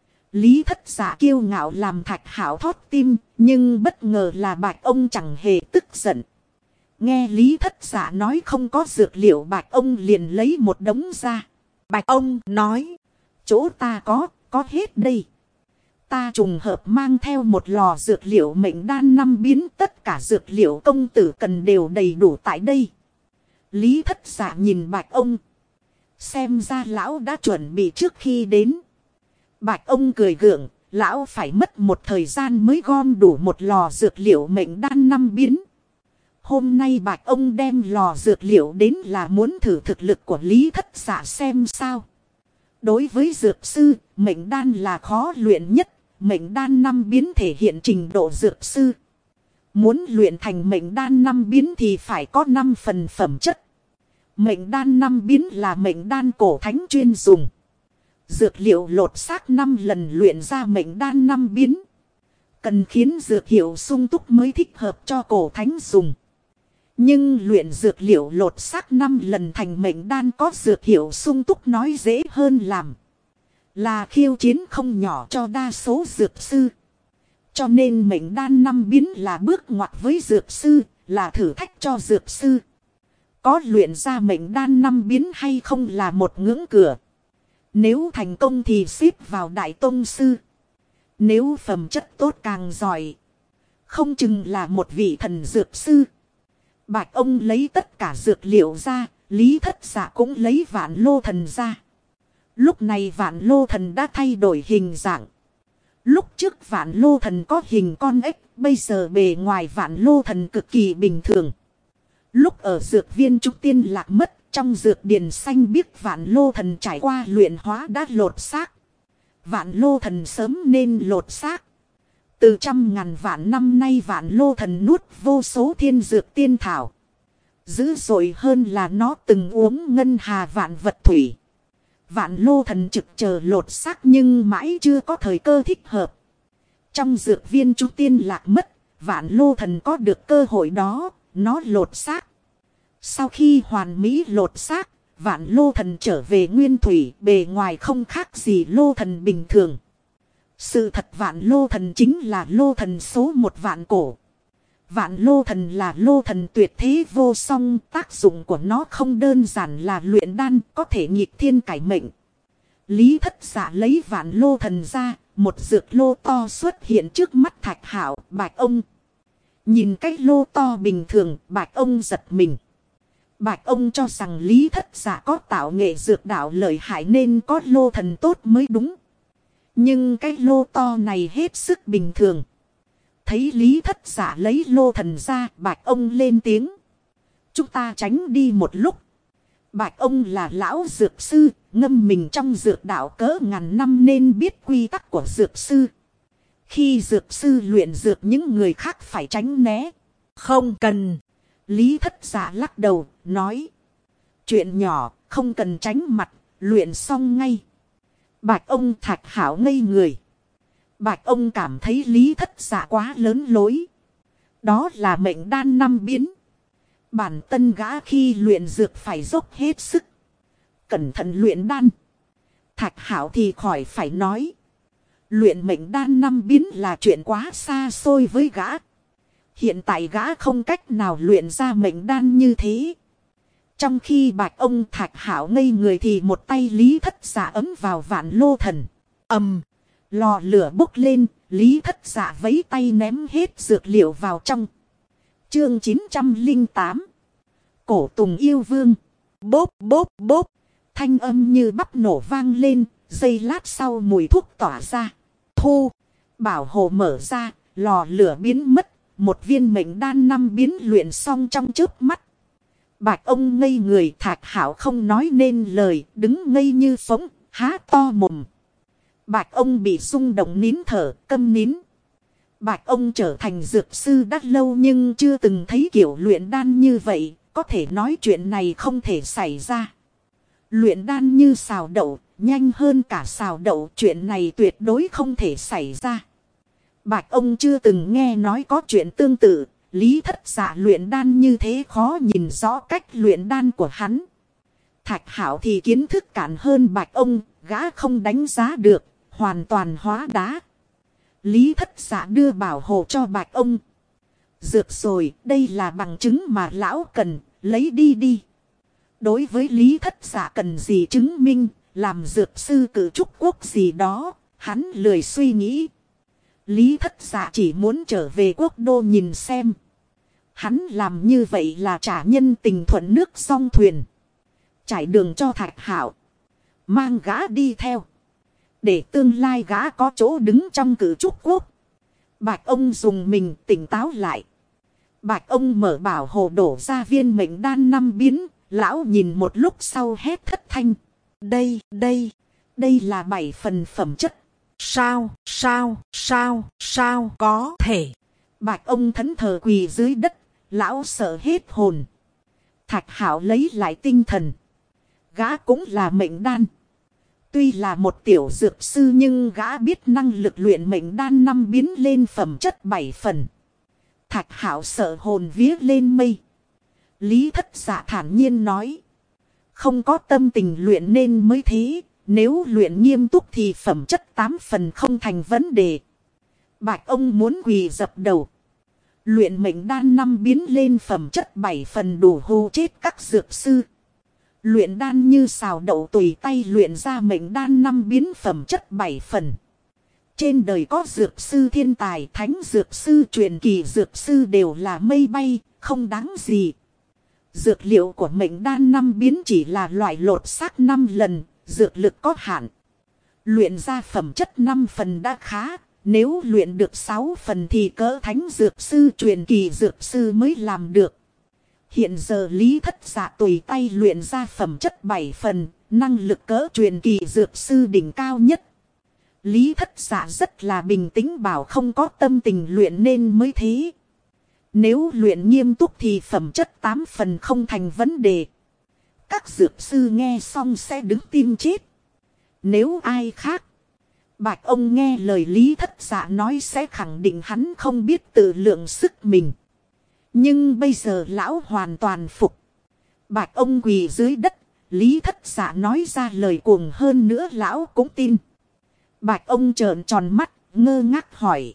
Lý Thất Dạ kiêu ngạo làm Thạch Hạo thót tim, nhưng bất ngờ là Bạch ông chẳng hề tức giận. Nghe Lý Thất Dạ nói không có dược liệu, Bạch ông liền lấy một đống ra. Bạch ông nói, chỗ ta có hết đây. Ta trùng hợp mang theo một lò dược liệu mệnh đan 5 biến, tất cả dược liệu công tử cần đều đầy đủ tại đây. Lý Thất Dạ nhìn Bạch ông. Xem ra lão đã chuẩn bị trước khi đến. Bạch ông cười gượng, lão phải mất một thời gian mới gom đủ một lò dược liệu mệnh đan 5 biến. Hôm nay Bạch ông đem lò dược liệu đến là muốn thử thực lực của Lý Thất Dạ xem sao. Đối với dược sư, mệnh đan là khó luyện nhất. Mệnh đan 5 biến thể hiện trình độ dược sư. Muốn luyện thành mệnh đan 5 biến thì phải có 5 phần phẩm chất. Mệnh đan 5 biến là mệnh đan cổ thánh chuyên dùng. Dược liệu lột xác 5 lần luyện ra mệnh đan 5 biến. Cần khiến dược hiệu sung túc mới thích hợp cho cổ thánh dùng. Nhưng luyện dược liệu lột xác 5 lần thành mệnh đan có dược hiệu sung túc nói dễ hơn làm. Là khiêu chiến không nhỏ cho đa số dược sư. Cho nên mệnh đan 5 biến là bước ngoặt với dược sư, là thử thách cho dược sư. Có luyện ra mệnh đan 5 biến hay không là một ngưỡng cửa. Nếu thành công thì xếp vào đại tông sư. Nếu phẩm chất tốt càng giỏi, không chừng là một vị thần dược sư. Bạch ông lấy tất cả dược liệu ra, Lý Thất Dạ cũng lấy Vạn Lô Thần ra. Lúc này Vạn Lô Thần đã thay đổi hình dạng. Lúc trước Vạn Lô Thần có hình con ếch, bây giờ bề ngoài Vạn Lô Thần cực kỳ bình thường. Lúc ở dược viên trúc tiên lạc mất, trong dược điền xanh biếc Vạn Lô Thần trải qua luyện hóa đã lột xác. Vạn Lô Thần sớm nên lột xác. Từ 100.000 vạn năm nay Vạn Lô Thần nuốt vô số thiên dược tiên thảo. Dữ dội hơn là nó từng uống ngân hà vạn vật thủy. Vạn Lô Thần trực chờ lột xác nhưng mãi chưa có thời cơ thích hợp. Trong dược viên trúc tiên lạc mất, Vạn Lô Thần có được cơ hội đó, nó lột xác. Sau khi hoàn mỹ lột xác, Vạn Lô Thần trở về nguyên thủy, bề ngoài không khác gì Lô Thần bình thường. Sự thật Vạn Lô Thần chính là Lô Thần số 1 vạn cổ. Vạn Lô Thần là Lô Thần tuyệt thế vô song, tác dụng của nó không đơn giản là luyện đan, có thể nghịch thiên cải mệnh. Lý Thất Dạ lấy Vạn Lô Thần ra, một dược lô to xuất hiện trước mắt Thạch Hạo, Bạch ông. Nhìn cái lô to bình thường, Bạch ông giật mình. Bạch ông cho rằng Lý Thất Dạ có tạo nghệ dược đạo lợi hại nên có lô thần tốt mới đúng. Nhưng cái lô to này hết sức bình thường. Thấy Lý Thất Dạ lấy lô thần ra, Bạch ông lên tiếng. Chúng ta tránh đi một lúc. Bạch ông là lão dược sư, ngâm mình trong dược đạo cỡ ngàn năm nên biết quy tắc của dược sư. Khi dược sư luyện dược những người khác phải tránh né. Không cần. Lý Thất Dạ lắc đầu, nói. Chuyện nhỏ, không cần tránh mặt, luyện xong ngay. Bạch ông Thạch Hảo ngây người. Bạch ông cảm thấy Lý Thất Dạ quá lớn lối. Đó là mệnh đan năm biến. Bản tân gã khi luyện dược phải dốc hết sức. Cẩn thận luyện đan. Thạch Hảo thì khỏi phải nói. Luyện mệnh đan năm biến là chuyện quá xa xôi với gã. Hiện tại gã không cách nào luyện ra mệnh đan như thế. Trong khi Bạch ông Thạch Hảo ngây người thì một tay Lý Thất Dạ ấm vào vạn lô thần. Lò lửa bốc lên, Lý Thất Dạ vấy tay ném hết dược liệu vào trong. Chương 908. Cổ Tùng Yêu Vương. Bốp bốp bốp. Thanh âm như bắp nổ vang lên, giây lát sau mùi thuốc tỏa ra. Thu. Bảo hộ mở ra, lò lửa biến mất. Một viên mệnh đan năm biến luyện xong trong chớp mắt. Bạch ông ngây người, Thạch Hảo không nói nên lời, đứng ngây như phỗng, há to mồm. Bạch ông bị rung động nín thở, câm nín. Bạch ông trở thành dược sư đã lâu nhưng chưa từng thấy kiểu luyện đan như vậy, có thể nói chuyện này không thể xảy ra. Luyện đan như xào đậu, nhanh hơn cả xào đậu, chuyện này tuyệt đối không thể xảy ra. Bạch ông chưa từng nghe nói có chuyện tương tự, Lý Thất Dạ luyện đan như thế khó nhìn rõ cách luyện đan của hắn. Thạch Hảo thì kiến thức cạn hơn Bạch ông, gã không đánh giá được, hoàn toàn hóa đá. Lý Thất Dạ đưa bảo hộ cho Bạch ông. Dược rồi, đây là bằng chứng mà lão cần, lấy đi đi. Đối với Lý Thất Dạ cần gì chứng minh, làm dược sư cử trúc quốc gì đó, hắn lười suy nghĩ. Lý Thất Dạ chỉ muốn trở về quốc đô nhìn xem. Hắn làm như vậy là trả nhân tình thuận nước song thuyền. Trải đường cho Thạch Hảo. Mang gã đi theo. Để tương lai gã có chỗ đứng trong cử trúc quốc. Bạch ông dùng mình tỉnh táo lại. Bạch ông mở bảo hộ đổ ra viên mệnh đan năm biến. Lão nhìn một lúc sau hét thất thanh. Đây là 7 phần phẩm chất. Sao có thể. Bạch ông thẫn thờ quỳ dưới đất. Lão sợ hết hồn. Thạch Hảo lấy lại tinh thần. Gã cũng là mệnh đan. Tuy là một tiểu dược sư nhưng gã biết năng lực luyện mệnh đan năm biến lên phẩm chất 7 phần. Thạch Hảo sợ hồn vía lên mây. Lý Thất Dạ thản nhiên nói. Không có tâm tình luyện nên mới thế. Nếu luyện nghiêm túc thì phẩm chất 8 phần không thành vấn đề. Bạch ông muốn quỳ dập đầu. Luyện mệnh đan năm biến lên phẩm chất 7 phần đủ hù chết các dược sư. Luyện đan như xào đậu tùy tay luyện ra mệnh đan năm biến phẩm chất 7 phần. Trên đời có dược sư thiên tài, thánh dược sư, truyền kỳ dược sư đều là mây bay, không đáng gì. Dược liệu của mệnh đan năm biến chỉ là loại lột xác 5 lần, dược lực có hạn. Luyện ra phẩm chất 5 phần đã khá, nếu luyện được 6 phần thì cỡ thánh dược sư, truyền kỳ dược sư mới làm được. Hiện giờ Lý Thất Dạ tùy tay luyện ra phẩm chất 7 phần, năng lực cỡ truyền kỳ dược sư đỉnh cao nhất. Lý Thất Dạ rất là bình tĩnh bảo không có tâm tình luyện nên mới thế. Nếu luyện nghiêm túc thì phẩm chất 8 phần không thành vấn đề. Các dược sư nghe xong sẽ đứng tim chết. Nếu ai khác, Bạch ông nghe lời Lý Thất Dạ nói sẽ khẳng định hắn không biết tự lượng sức mình. Nhưng bây giờ lão hoàn toàn phục. Bạch ông quỳ dưới đất, Lý Thất Dạ nói ra lời cuồng hơn nữa lão cũng tin. Bạch ông trợn tròn mắt, ngơ ngác hỏi.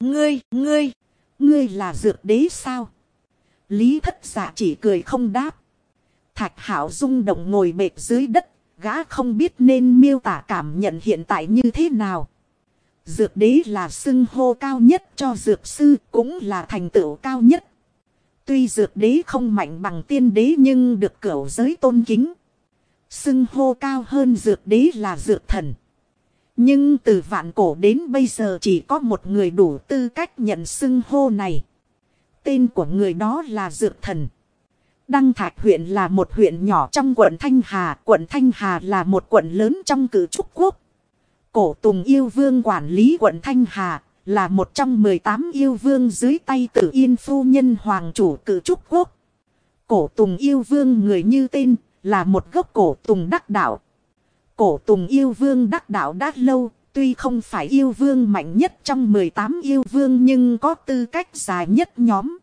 Ngươi là dược đế sao? Lý Thất Dạ chỉ cười không đáp. Thạch Hảo rung động ngồi bệt dưới đất, gã không biết nên miêu tả cảm nhận hiện tại như thế nào. Dược đế là xưng hô cao nhất cho dược sư, cũng là thành tựu cao nhất. Tuy dược đế không mạnh bằng tiên đế nhưng được cửu giới tôn kính. Xưng hô cao hơn dược đế là dược thần. Nhưng từ vạn cổ đến bây giờ chỉ có một người đủ tư cách nhận xưng hô này. Tên của người đó là Dược Thần. Đăng Thạch huyện là một huyện nhỏ trong quận Thanh Hà. Quận Thanh Hà là một quận lớn trong Cử Trúc Quốc. Cổ Tùng Yêu Vương quản lý quận Thanh Hà, là một trong 18 yêu vương dưới tay Tử Yên phu nhân hoàng chủ Cử Trúc Quốc. Cổ Tùng Yêu Vương người như tên, là một gốc cổ tùng đắc đạo. Cổ Tùng Yêu Vương đắc đạo đã lâu, tuy không phải yêu vương mạnh nhất trong 18 yêu vương nhưng có tư cách dài nhất nhóm.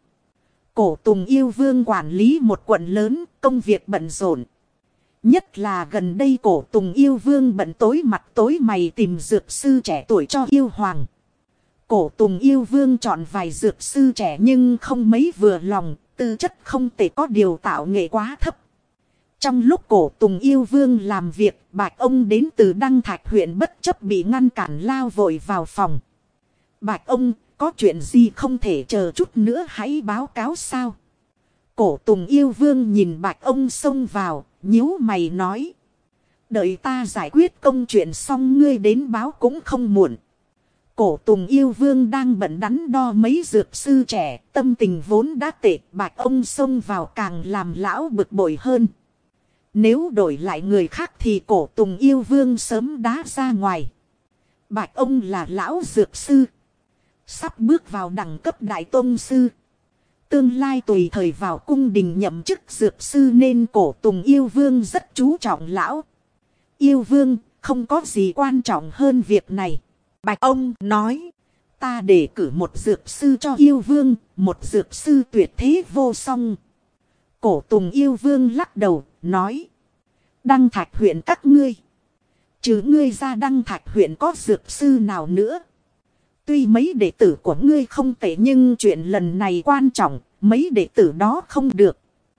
Cổ Tùng Yêu Vương quản lý một quận lớn, công việc bận rộn. Nhất là gần đây Cổ Tùng Yêu Vương bận tối mặt tối mày tìm dược sư trẻ tuổi cho yêu hoàng. Cổ Tùng Yêu Vương chọn vài dược sư trẻ nhưng không mấy vừa lòng, tư chất không thể có điều tạo nghệ quá thấp. Trong lúc Cổ Tùng Yêu Vương làm việc, Bạch ông đến từ Đăng Thạch huyện bất chấp bị ngăn cản lao vội vào phòng. Bạch ông, có chuyện gì không thể chờ chút nữa hãy báo cáo sao? Cổ Tùng Yêu Vương nhìn Bạch ông xông vào, nhíu mày nói. Đợi ta giải quyết công chuyện xong ngươi đến báo cũng không muộn. Cổ Tùng Yêu Vương đang bận đắn đo mấy dược sư trẻ, tâm tình vốn đã tệ, Bạch ông xông vào càng làm lão bực bội hơn. Nếu đổi lại người khác thì Cổ Tùng Yêu Vương sớm đá ra ngoài. Bạch ông là lão dược sư, sắp bước vào đẳng cấp đại tông sư. Tương lai tùy thời vào cung đình nhậm chức dược sư nên Cổ Tùng Yêu Vương rất chú trọng lão. Yêu Vương, không có gì quan trọng hơn việc này. Bạch ông nói, ta đề cử một dược sư cho Yêu Vương, một dược sư tuyệt thế vô song. Cổ Tùng Yêu Vương lắc đầu, nói. Đăng Thạch huyện các ngươi. Trừ ngươi ra Đăng Thạch huyện có dược sư nào nữa? Tuy mấy đệ tử của ngươi không tệ nhưng chuyện lần này quan trọng, mấy đệ tử đó không được.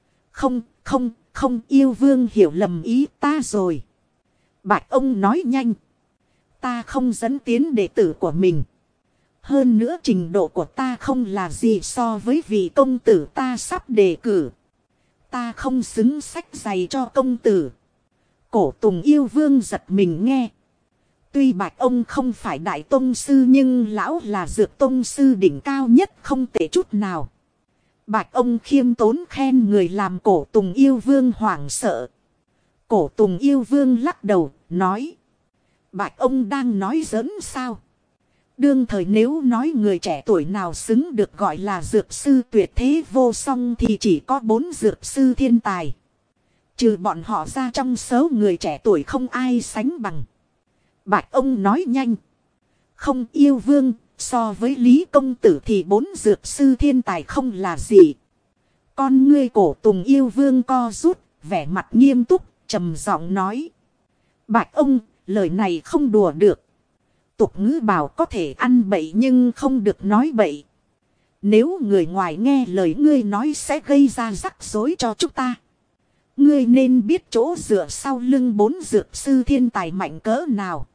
Không, Yêu Vương hiểu lầm ý ta rồi. Bạch ông nói nhanh. Ta không dẫn tiến đệ tử của mình. Hơn nữa trình độ của ta không là gì so với vị công tử ta sắp đề cử. Ta không xứng sách giày cho công tử. Cổ Tùng Yêu Vương giật mình nghe. Tuy Bạch ông không phải đại tông sư nhưng lão là dược tông sư đỉnh cao nhất không tệ chút nào. Bạch ông khiêm tốn khen người làm Cổ Tùng Yêu Vương hoảng sợ. Cổ Tùng Yêu Vương lắc đầu, nói. Bạch ông đang nói giỡn sao? Đương thời nếu nói người trẻ tuổi nào xứng được gọi là dược sư tuyệt thế vô song thì chỉ có 4 dược sư thiên tài. Trừ bọn họ ra trong số người trẻ tuổi không ai sánh bằng. Bạch ông nói nhanh. Không, Yêu Vương, so với Lý Công Tử thì 4 dược sư thiên tài không là gì. Con ngươi Cổ Tùng Yêu Vương co rút, vẻ mặt nghiêm túc, trầm giọng nói. Bạch ông, lời này không đùa được. Tục ngữ bảo có thể ăn bậy nhưng không được nói bậy. Nếu người ngoài nghe lời ngươi nói sẽ gây ra rắc rối cho chúng ta. Ngươi nên biết chỗ dựa sau lưng 4 dược sư thiên tài mạnh cỡ nào.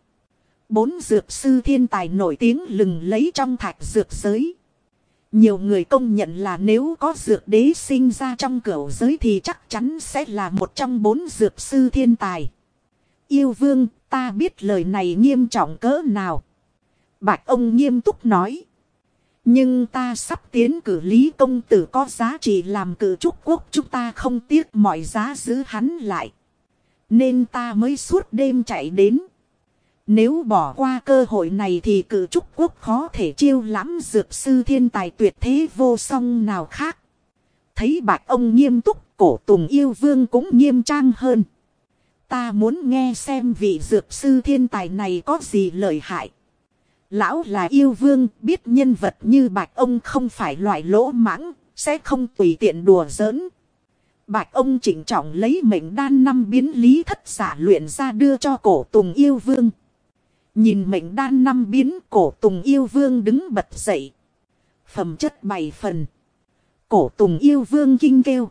4 dược sư thiên tài nổi tiếng lừng lấy trong thạch dược giới. Nhiều người công nhận là nếu có dược đế sinh ra trong cửu giới thì chắc chắn sẽ là một trong 4 dược sư thiên tài. Yêu Vương, ta biết lời này nghiêm trọng cỡ nào. Bạch ông nghiêm túc nói. Nhưng ta sắp tiến cử Lý Công Tử có giá trị làm Cử Trúc Quốc, chúng ta không tiếc mọi giá giữ hắn lại. Nên ta mới suốt đêm chạy đến. Nếu bỏ qua cơ hội này thì Cử Trúc Quốc khó thể chiêu lãm dược sư thiên tài tuyệt thế vô song nào khác. Thấy Bạch ông nghiêm túc, Cổ Tùng Yêu Vương cũng nghiêm trang hơn. Ta muốn nghe xem vị dược sư thiên tài này có gì lợi hại. Lão là yêu vương, biết nhân vật như Bạch ông không phải loại lỗ mãng, sẽ không tùy tiện đùa giỡn. Bạch ông chỉnh trọng lấy mệnh đan 5 biến lý thất xả luyện ra đưa cho Cổ Tùng Yêu Vương. Nhìn mệnh đan 5 biến, Cổ Tùng Yêu Vương đứng bật dậy. Phẩm chất 7 phần. Cổ Tùng Yêu Vương kinh kêu.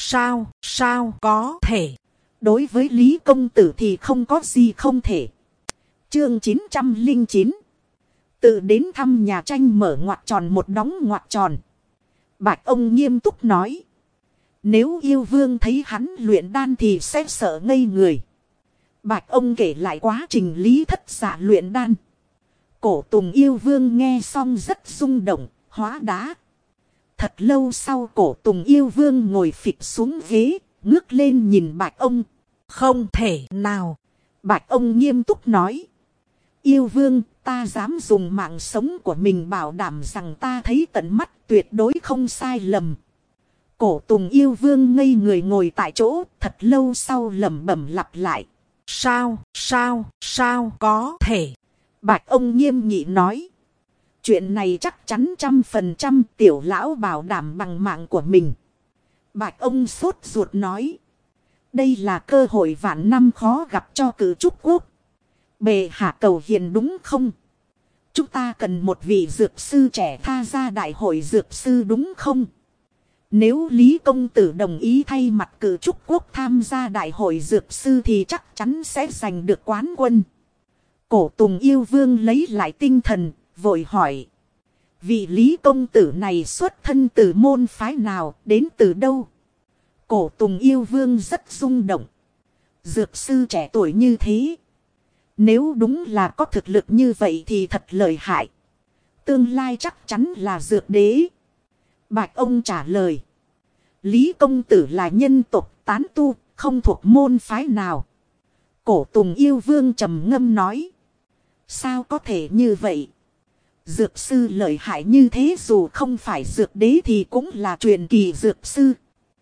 Sao có thể. Đối với Lý Công Tử thì không có gì không thể. Chương 909. Tự đến thăm nhà tranh mở ngoặc tròn một đóng ngoặc tròn. Bạch ông nghiêm túc nói. Nếu Yêu Vương thấy hắn luyện đan thì sẽ sợ ngây người. Bạch ông kể lại quá trình Lý Thất Dạ luyện đan. Cổ Tùng Yêu Vương nghe xong rất rung động, hóa đá. Thật lâu sau Cổ Tùng Yêu Vương ngồi phịch xuống ghế, ngước lên nhìn Bạch ông. Không thể nào. Bạch ông nghiêm túc nói. Yêu Vương, ta dám dùng mạng sống của mình bảo đảm rằng ta thấy tận mắt tuyệt đối không sai lầm. Cổ Tùng Yêu Vương ngây người ngồi tại chỗ, thật lâu sau lẩm bẩm lặp lại. Sao có thể. Bạch ông nghiêm nghị nói. Chuyện này chắc chắn 100% tiểu lão bảo đảm bằng mạng của mình. Bạch ông sốt ruột nói. Đây là cơ hội vạn năm khó gặp cho cử trúc quốc. Bệ hạ cầu hiền đúng không? Chúng ta cần một vị dược sư trẻ tha ra đại hội dược sư đúng không? Nếu Lý Công Tử đồng ý thay mặt cử trúc quốc tham gia đại hội dược sư thì chắc chắn sẽ giành được quán quân. Cổ Tùng Yêu Vương lấy lại tinh thần, vội hỏi. Vị Lý Công Tử này xuất thân từ môn phái nào, đến từ đâu? Cổ Tùng Yêu Vương rất rung động. Dược sư trẻ tuổi như thế. Nếu đúng là có thực lực như vậy thì thật lợi hại. Tương lai chắc chắn là dược đế. Bạch ông trả lời. Lý Công Tử là nhân tộc tán tu, không thuộc môn phái nào. Cổ Tùng Yêu Vương trầm ngâm nói. Sao có thể như vậy? Dược sư lợi hại như thế dù không phải dược đế thì cũng là truyền kỳ dược sư.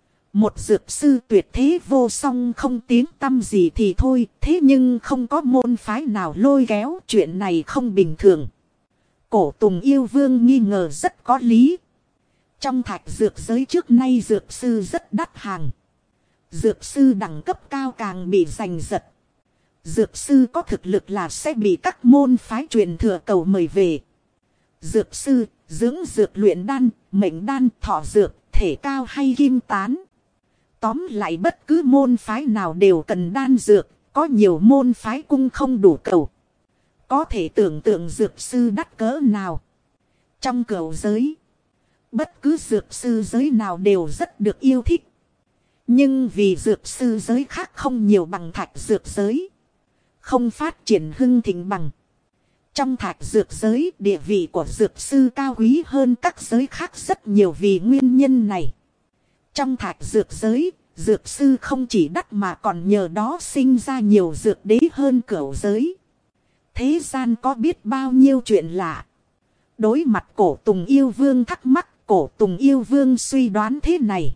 Một dược sư tuyệt thế vô song không tiếng tăm gì thì thôi. Thế nhưng không có môn phái nào lôi kéo, chuyện này không bình thường. Cổ Tùng Yêu Vương nghi ngờ rất có lý. Trong thạch dược giới trước nay dược sư rất đắt hàng. Dược sư đẳng cấp cao càng bị giành giật. Dược sư có thực lực là sẽ bị các môn phái truyền thừa cầu mời về. Dược sư, dưỡng dược luyện đan, mệnh đan, thọ dược, thể cao hay kim tán. Tóm lại bất cứ môn phái nào đều cần đan dược, có nhiều môn phái cung không đủ cầu. Có thể tưởng tượng dược sư đắt cỡ nào. Trong cửu giới, bất cứ dược sư giới nào đều rất được yêu thích. Nhưng vì dược sư giới khác không nhiều bằng thạch dược giới, không phát triển hưng thịnh bằng. Trong thạch dược giới, địa vị của dược sư cao quý hơn các giới khác rất nhiều vì nguyên nhân này. Trong thạch dược giới, dược sư không chỉ đắt mà còn nhờ đó sinh ra nhiều dược đế hơn cửu giới. Thế gian có biết bao nhiêu chuyện lạ. Đối mặt Cổ Tùng Yêu Vương thắc mắc, Cổ Tùng Yêu Vương suy đoán thế này.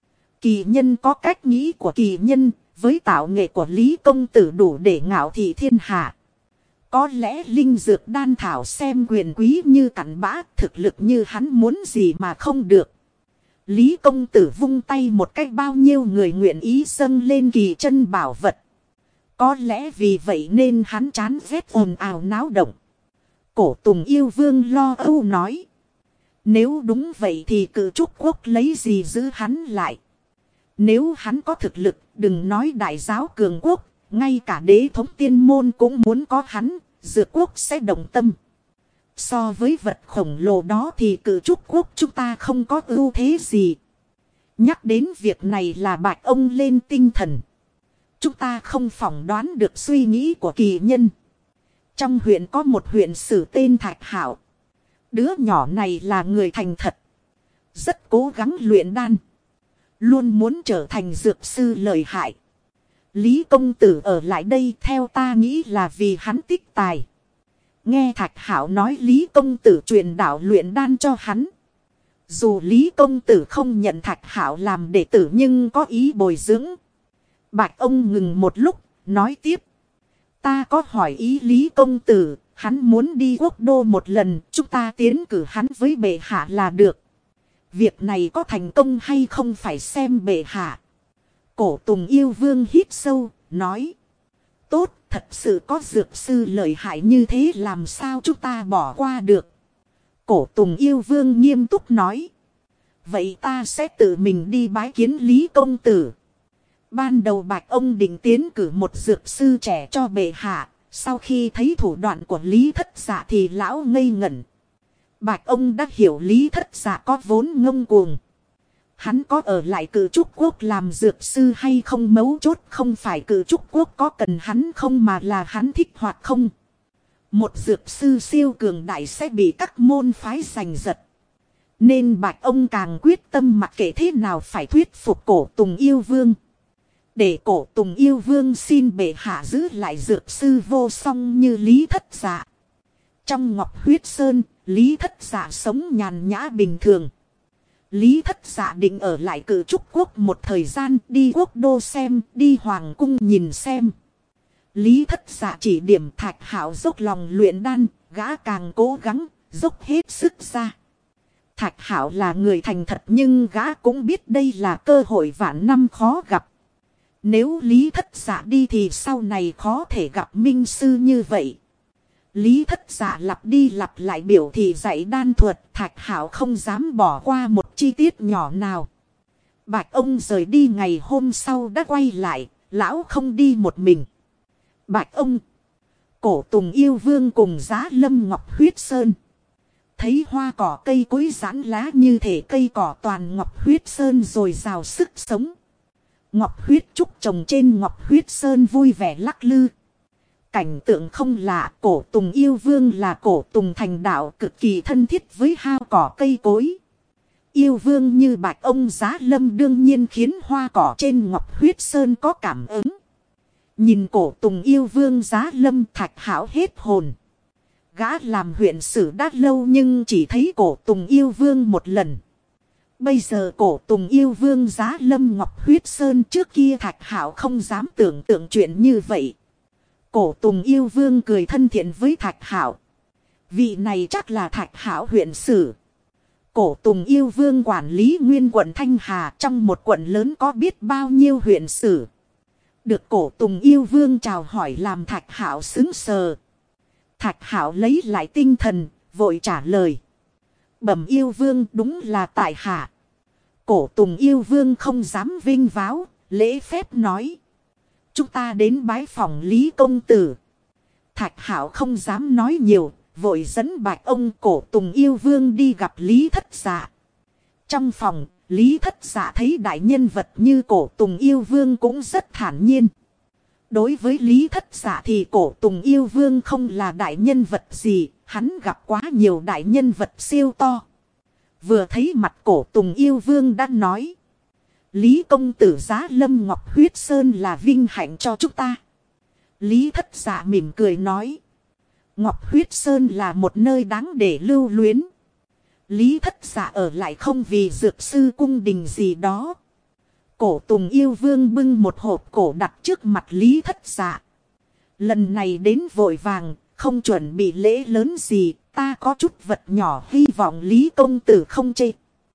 Kỳ nhân có cách nghĩ của kỳ nhân, với tạo nghệ của Lý Công Tử đủ để ngạo thị thiên hạ. Có lẽ linh dược đan thảo xem quyền quý như cặn bã, thực lực như hắn muốn gì mà không được. Lý Công Tử vung tay một cách bao nhiêu người nguyện ý dâng lên kỳ chân bảo vật. Có lẽ vì vậy nên hắn chán ghét ồn ào náo động. Cổ Tùng Yêu Vương lo âu nói. Nếu đúng vậy thì cử trúc quốc lấy gì giữ hắn lại. Nếu hắn có thực lực, đừng nói đại giáo cường quốc, ngay cả đế thống tiên môn cũng muốn có hắn, dược quốc sẽ động tâm. So với vật khổng lồ đó thì cử trúc quốc chúng ta không có ưu thế gì. Nhắc đến việc này là Bạch ông lên tinh thần. Chúng ta không phỏng đoán được suy nghĩ của kỳ nhân. Trong huyện có một huyện sử tên Thạch Hạo. Đứa nhỏ này là người thành thật. Rất cố gắng luyện đan. Luôn muốn trở thành dược sư lợi hại. Lý Công Tử ở lại đây theo ta nghĩ là vì hắn tích tài. Nghe Thạch Hạo nói Lý Công Tử truyền đạo luyện đan cho hắn. Dù Lý Công Tử không nhận Thạch Hạo làm đệ tử nhưng có ý bồi dưỡng. Bạch ông ngừng một lúc, nói tiếp. Ta có hỏi ý Lý Công Tử, hắn muốn đi quốc đô một lần, chúng ta tiến cử hắn với bệ hạ là được. Việc này có thành công hay không phải xem bệ hạ. Cổ Tùng Yêu Vương hít sâu, nói. Tốt, thật sự có dược sư lợi hại như thế làm sao chúng ta bỏ qua được. Cổ Tùng Yêu Vương nghiêm túc nói. Vậy ta sẽ tự mình đi bái kiến Lý Công Tử. Ban đầu Bạch ông định tiến cử một dược sư trẻ cho bệ hạ. Sau khi thấy thủ đoạn của Lý Thất Dạ thì lão ngây ngẩn. Bạch ông đã hiểu Lý Thất Dạ có vốn ngông cuồng. Hắn có ở lại Cử Trúc Quốc làm dược sư hay không, mấu chốt không phải Cử Trúc Quốc có cần hắn không mà là hắn thích hoặc không. Một dược sư siêu cường đại sẽ bị các môn phái giành giật. Nên Bạch ông càng quyết tâm mặc kệ thế nào phải thuyết phục Cổ Tùng Yêu Vương. Để Cổ Tùng Yêu Vương xin bệ hạ giữ lại dược sư vô song như Lý Thất Dạ. Trong Ngọc Huyết Sơn, Lý Thất Dạ sống nhàn nhã bình thường. Lý Thất Dạ định ở lại Cử Trúc Quốc một thời gian, đi quốc đô xem, đi hoàng cung nhìn xem. Lý Thất Dạ chỉ điểm Thạch Hạo dốc lòng luyện đan, gã càng cố gắng, dốc hết sức ra. Thạch Hạo là người thành thật nhưng gã cũng biết đây là cơ hội vạn năm khó gặp. Nếu Lý Thất Dạ đi thì sau này khó thể gặp minh sư như vậy. Lý Thất Dạ lặp đi lặp lại biểu thị dạy đan thuật, Thạch Hạo không dám bỏ qua một chi tiết nhỏ nào. Bạch ông rời đi ngày hôm sau đã quay lại, lão không đi một mình. Bạch ông, Cổ Tùng Yêu Vương cùng Giá Lâm Ngọc Huyết Sơn. Thấy hoa cỏ cây cối giãn lá như thể cây cỏ toàn Ngọc Huyết Sơn rồi rào sức sống. Ngọc Huyết trúc trồng trên Ngọc Huyết Sơn vui vẻ lắc lư. Cảnh tượng không lạ, Cổ Tùng Yêu Vương là Cổ Tùng thành đạo cực kỳ thân thiết với hao cỏ cây cối. Yêu Vương như Bạch ông Giá Lâm đương nhiên khiến hoa cỏ trên Ngọc Huyết Sơn có cảm ứng. Nhìn Cổ Tùng Yêu Vương Giá Lâm, Thạch Hạo hết hồn. Gã làm huyện sử đã lâu nhưng chỉ thấy Cổ Tùng Yêu Vương một lần. Bây giờ Cổ Tùng Yêu Vương Giá Lâm Ngọc Huyết Sơn, trước kia Thạch Hạo không dám tưởng tượng chuyện như vậy. Cổ Tùng Yêu Vương cười thân thiện với Thạch Hạo. Vị này chắc là Thạch Hạo huyện sử. Cổ Tùng Yêu Vương quản lý nguyên quận Thanh Hà, trong một quận lớn có biết bao nhiêu huyện sử. Được Cổ Tùng Yêu Vương chào hỏi làm Thạch Hạo sững sờ. Thạch Hạo lấy lại tinh thần, vội trả lời. Bẩm Yêu Vương, đúng là tại hạ. Cổ Tùng Yêu Vương không dám vinh váo, lễ phép nói. Chúng ta đến bái phòng Lý công tử. Thạch Hạo không dám nói nhiều, vội dẫn Bạch ông Cổ Tùng Yêu Vương đi gặp Lý Thất Dạ. Trong phòng, Lý Thất Dạ thấy đại nhân vật như Cổ Tùng Yêu Vương cũng rất thản nhiên. Đối với Lý Thất Dạ thì Cổ Tùng Yêu Vương không là đại nhân vật gì, hắn gặp quá nhiều đại nhân vật siêu to. Vừa thấy mặt Cổ Tùng Yêu Vương đã nói. Lý công tử Giá Lâm Ngọc Huyết Sơn là vinh hạnh cho chúng ta. Lý Thất Dạ mỉm cười nói. Ngọc Huyết Sơn là một nơi đáng để lưu luyến. Lý Thất Dạ ở lại không vì dược sư cung đình gì đó. Cổ Tùng Yêu Vương bưng một hộp cổ đặt trước mặt Lý Thất Dạ. Lần này đến vội vàng, không chuẩn bị lễ lớn gì, ta có chút vật nhỏ hy vọng Lý công tử không chê.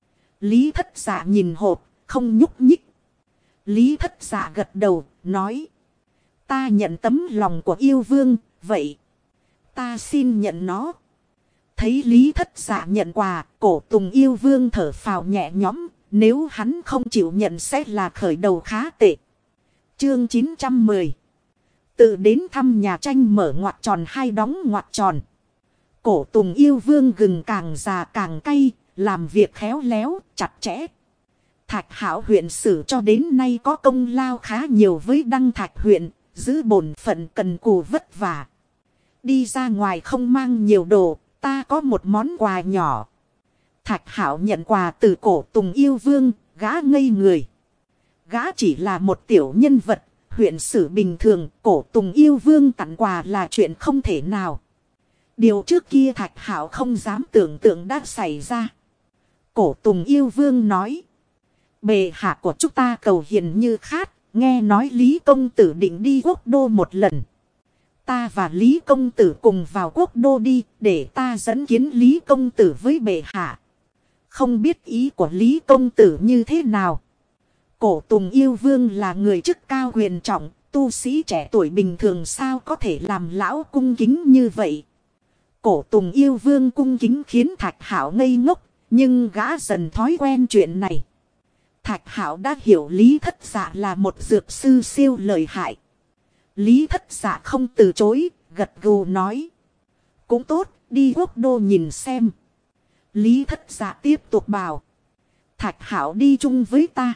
Lý Thất Dạ nhìn hộp, không nhúc nhích. Lý Thất Dạ gật đầu, nói. Ta nhận tấm lòng của Yêu Vương, vậy ta xin nhận nó. Thấy Lý Thất Dạ nhận quà, Cổ Tùng Yêu Vương thở phào nhẹ nhõm. Nếu hắn không chịu nhận sẽ là khởi đầu khá tệ. Chương 910. Tự đến thăm nhà tranh mở ngoặc tròn hay đóng ngoặc tròn. Cổ Tùng Yêu Vương gừng càng già càng cay, làm việc khéo léo, chặt chẽ. Thạch Hạo huyện sử cho đến nay có công lao khá nhiều với Đăng Thạch huyện, giữ bổn phận cần cù vất vả. Đi ra ngoài không mang nhiều đồ, ta có một món quà nhỏ. Thạch Hạo nhận quà từ Cổ Tùng Yêu Vương, gã ngây người. Gã chỉ là một tiểu nhân vật, huyện sử bình thường, Cổ Tùng Yêu Vương tặng quà là chuyện không thể nào. Điều trước kia Thạch Hạo không dám tưởng tượng đã xảy ra. Cổ Tùng Yêu Vương nói. Bệ hạ của chúng ta cầu hiền như khát, nghe nói Lý công tử định đi quốc đô một lần. Ta và Lý công tử cùng vào quốc đô đi, để ta dẫn kiến Lý công tử với bệ hạ. Không biết ý của Lý công tử như thế nào. Cổ Tùng Yêu Vương là người chức cao quyền trọng, tu sĩ trẻ tuổi bình thường sao có thể làm lão cung kính như vậy. Cổ Tùng Yêu Vương cung kính khiến Thạch Hạo ngây ngốc, nhưng gã dần thói quen chuyện này. Thạch Hạo đã hiểu Lý Thất Dạ là một dược sư siêu lợi hại. Lý Thất Dạ không từ chối, gật gù nói. Cũng tốt, đi quốc đô nhìn xem. Lý Thất Dạ tiếp tục bảo. Thạch Hạo đi chung với ta.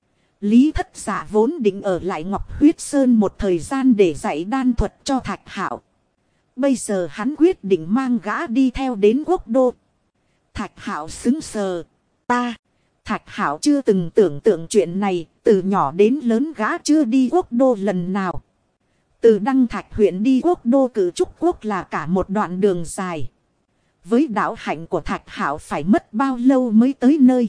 Lý Thất Dạ vốn định ở lại Ngọc Huyết Sơn một thời gian để dạy đan thuật cho Thạch Hạo. Bây giờ hắn quyết định mang gã đi theo đến quốc đô. Thạch Hạo sững sờ. Ta. Thạch Hạo chưa từng tưởng tượng chuyện này. Từ nhỏ đến lớn gã chưa đi quốc đô lần nào. Từ Đăng Thạch huyện đi quốc đô Cử Trúc Quốc là cả một đoạn đường dài. Với đạo hạnh của Thạch Hạo phải mất bao lâu mới tới nơi.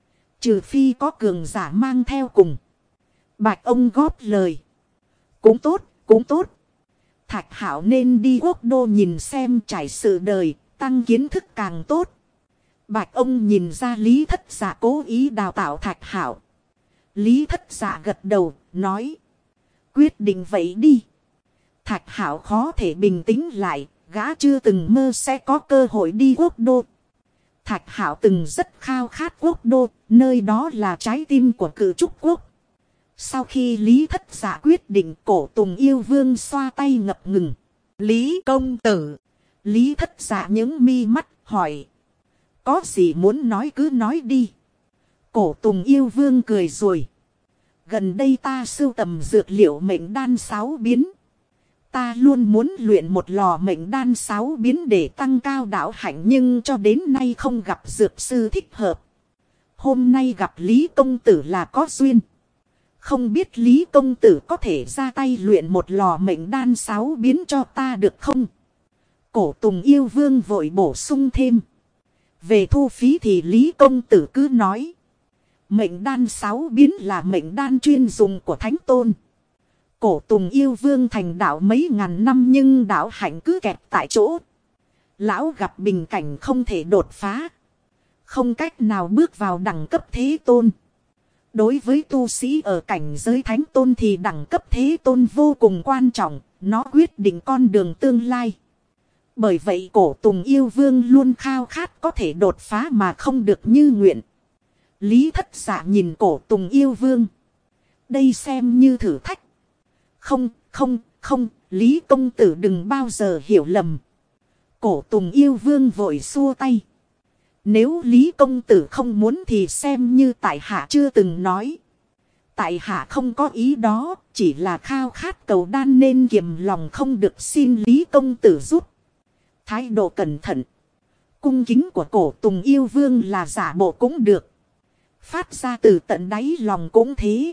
Trừ phi có cường giả mang theo cùng. Bạch ông góp lời. Cũng tốt, cũng tốt. Thạch Hạo nên đi quốc đô nhìn xem trải sự đời, tăng kiến thức càng tốt. Bạch ông nhìn ra Lý Thất Dạ cố ý đào tạo Thạch Hạo. Lý Thất Dạ gật đầu, nói. Quyết định vậy đi. Thạch Hạo khó thể bình tĩnh lại, gã chưa từng mơ sẽ có cơ hội đi quốc đô. Thạch Hạo từng rất khao khát quốc đô, nơi đó là trái tim của Cử Trúc Quốc. Sau khi Lý Thất Dạ quyết định, Cổ Tùng Yêu Vương xoa tay ngập ngừng. Lý công tử. Lý Thất Dạ những mi mắt, hỏi. Có gì muốn nói cứ nói đi. Cổ Tùng Yêu Vương cười rồi. Gần đây ta sưu tầm dược liệu mệnh đan 6 biến. Ta luôn muốn luyện một lò mệnh đan 6 biến để tăng cao đạo hạnh, nhưng cho đến nay không gặp dược sư thích hợp. Hôm nay gặp Lý công tử là có duyên. Không biết Lý công tử có thể ra tay luyện một lò mệnh đan 6 biến cho ta được không? Cổ Tùng Yêu Vương vội bổ sung thêm. Về thu phí thì Lý công tử cứ nói. Mệnh đan 6 biến là mệnh đan chuyên dùng của Thánh Tôn. Cổ Tùng Yêu Vương thành đạo mấy ngàn năm nhưng đạo hạnh cứ kẹt tại chỗ. Lão gặp bình cảnh không thể đột phá. Không cách nào bước vào đẳng cấp Thế Tôn. Đối với tu sĩ ở cảnh giới Thánh Tôn thì đẳng cấp Thế Tôn vô cùng quan trọng. Nó quyết định con đường tương lai. Bởi vậy Cổ Tùng Yêu Vương luôn khao khát có thể đột phá mà không được như nguyện. Lý Thất Dạ nhìn Cổ Tùng Yêu Vương. Đây xem như thử thách. Không, Lý công tử đừng bao giờ hiểu lầm. Cổ Tùng Yêu Vương vội xua tay. Nếu Lý công tử không muốn thì xem như tại hạ chưa từng nói. Tại hạ không có ý đó, chỉ là khao khát cầu đan nên kiềm lòng không được xin Lý công tử giúp. Thái độ cẩn thận, cung kính của Cổ Tùng Yêu Vương là giả bộ cũng được. Phát ra từ tận đáy lòng cũng thế.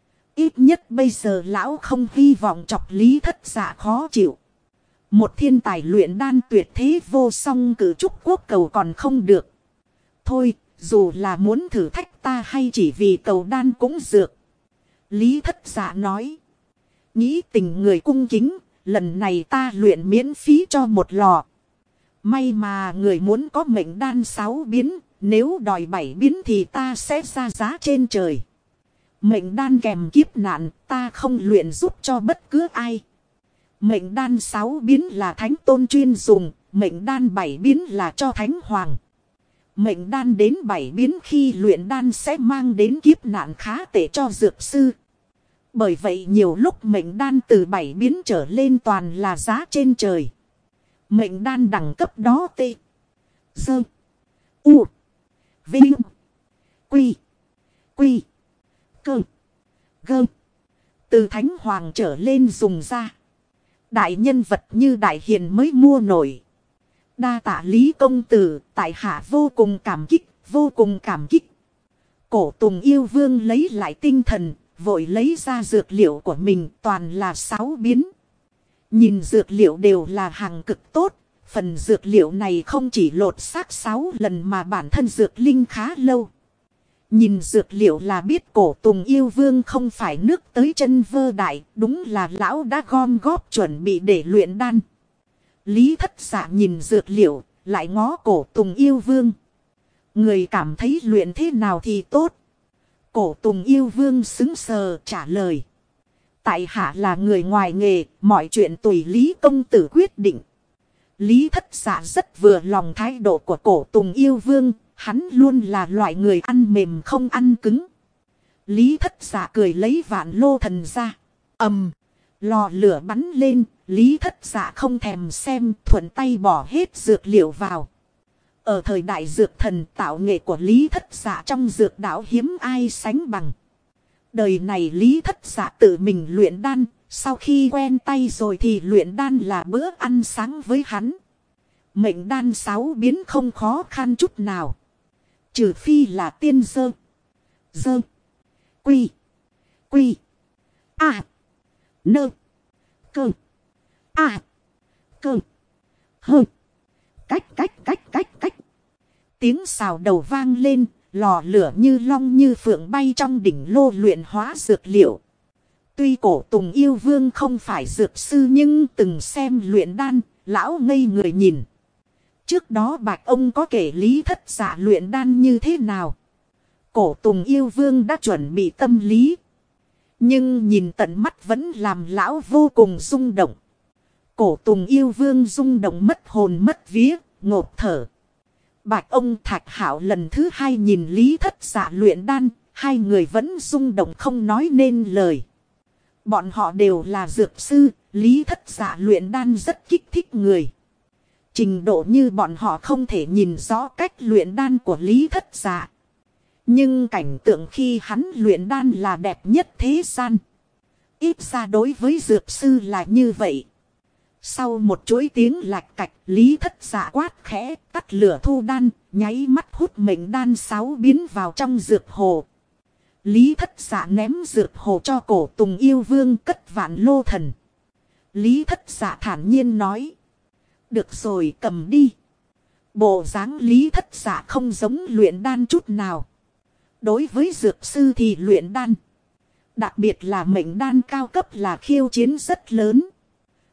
Ít nhất bây giờ lão không hy vọng chọc Lý Thất Dạ khó chịu. Một thiên tài luyện đan tuyệt thế vô song Cử Trúc Quốc cầu còn không được. Thôi, dù là muốn thử thách ta hay chỉ vì cầu đan cũng dược. Lý Thất Dạ nói. Nghĩ tình người cung kính, lần này ta luyện miễn phí cho một lò. May mà người muốn có mệnh đan 6 biến, nếu đòi 7 biến thì ta sẽ ra giá trên trời. Mệnh đan kèm kiếp nạn, ta không luyện giúp cho bất cứ ai. Mệnh đan 6 biến là Thánh Tôn chuyên dùng, mệnh đan 7 biến là cho Thánh Hoàng. Mệnh đan đến 7 biến khi luyện đan sẽ mang đến kiếp nạn khá tệ cho dược sư. Bởi vậy nhiều lúc mệnh đan từ 7 biến trở lên toàn là giá trên trời. Mệnh đan đẳng cấp đó T, Dơ, U, Vinh, Quy, Quy, Cơ, Gơ. Từ Thánh Hoàng trở lên dùng ra. Đại nhân vật như Đại Hiền mới mua nổi. Đa tạ Lý công tử, tại hạ vô cùng cảm kích, vô cùng cảm kích. Cổ Tùng Yêu Vương lấy lại tinh thần, vội lấy ra dược liệu của mình, toàn là 6 biến. Nhìn dược liệu đều là hàng cực tốt, phần dược liệu này không chỉ lột xác 6 lần mà bản thân dược linh khá lâu. Nhìn dược liệu là biết Cổ Tùng Yêu Vương không phải nước tới chân vơ đại, đúng là lão đã gom góp chuẩn bị để luyện đan. Lý Thất Dạ nhìn dược liệu, lại ngó Cổ Tùng Yêu Vương. Người cảm thấy luyện thế nào thì tốt. Cổ Tùng Yêu Vương sững sờ trả lời. Tại hạ là người ngoài nghề, mọi chuyện tùy Lý công tử quyết định. Lý Thất Dạ rất vừa lòng thái độ của Cổ Tùng Yêu Vương, hắn luôn là loại người ăn mềm không ăn cứng. Lý Thất Dạ cười lấy vạn lô thần ra. Lò lửa bắn lên, Lý Thất Dạ không thèm xem, thuận tay bỏ hết dược liệu vào. Ở thời đại dược thần, tạo nghệ của Lý Thất Dạ trong dược đạo hiếm ai sánh bằng. Đời này Lý Thất Dạ tự mình luyện đan, sau khi quen tay rồi thì luyện đan là bữa ăn sáng với hắn. Mệnh đan 6 biến không khó khăn chút nào. Trừ phi là tiên dơ. Dơ. Quy. Quy. A. Nơ. Cơ. A. Cơ. Hơ. Cách. Tiếng xào đầu vang lên, lò lửa như long như phượng bay trong đỉnh lô luyện hóa dược liệu. Tuy Cổ Tùng Yêu Vương không phải dược sư nhưng từng xem luyện đan, lão ngây người nhìn. Trước đó Bạch ông có kể Lý Thất Dạ luyện đan như thế nào. Cổ Tùng Yêu Vương đã chuẩn bị tâm lý. Nhưng nhìn tận mắt vẫn làm lão vô cùng rung động. Cổ Tùng Yêu Vương rung động mất hồn mất vía, ngộp thở. Bạch ông Thạch Hạo lần thứ hai nhìn Lý Thất Dạ luyện đan, hai người vẫn rung động không nói nên lời. Bọn họ đều là dược sư, Lý Thất Dạ luyện đan rất kích thích người. Trình độ như bọn họ không thể nhìn rõ cách luyện đan của Lý Thất Dạ. Nhưng cảnh tượng khi hắn luyện đan là đẹp nhất thế gian. Ít ra đối với dược sư là như vậy. Sau một chuỗi tiếng lạch cạch, Lý Thất Dạ quát khẽ, tắt lửa thu đan, nháy mắt hút mệnh đan 6 biến vào trong dược hồ. Lý Thất Dạ ném dược hồ cho Cổ Tùng Yêu Vương cất vạn lô thần. Lý Thất Dạ thản nhiên nói. Được rồi, cầm đi. Bộ dáng Lý Thất Dạ không giống luyện đan chút nào. Đối với dược sư thì luyện đan, đặc biệt là mệnh đan cao cấp là khiêu chiến rất lớn.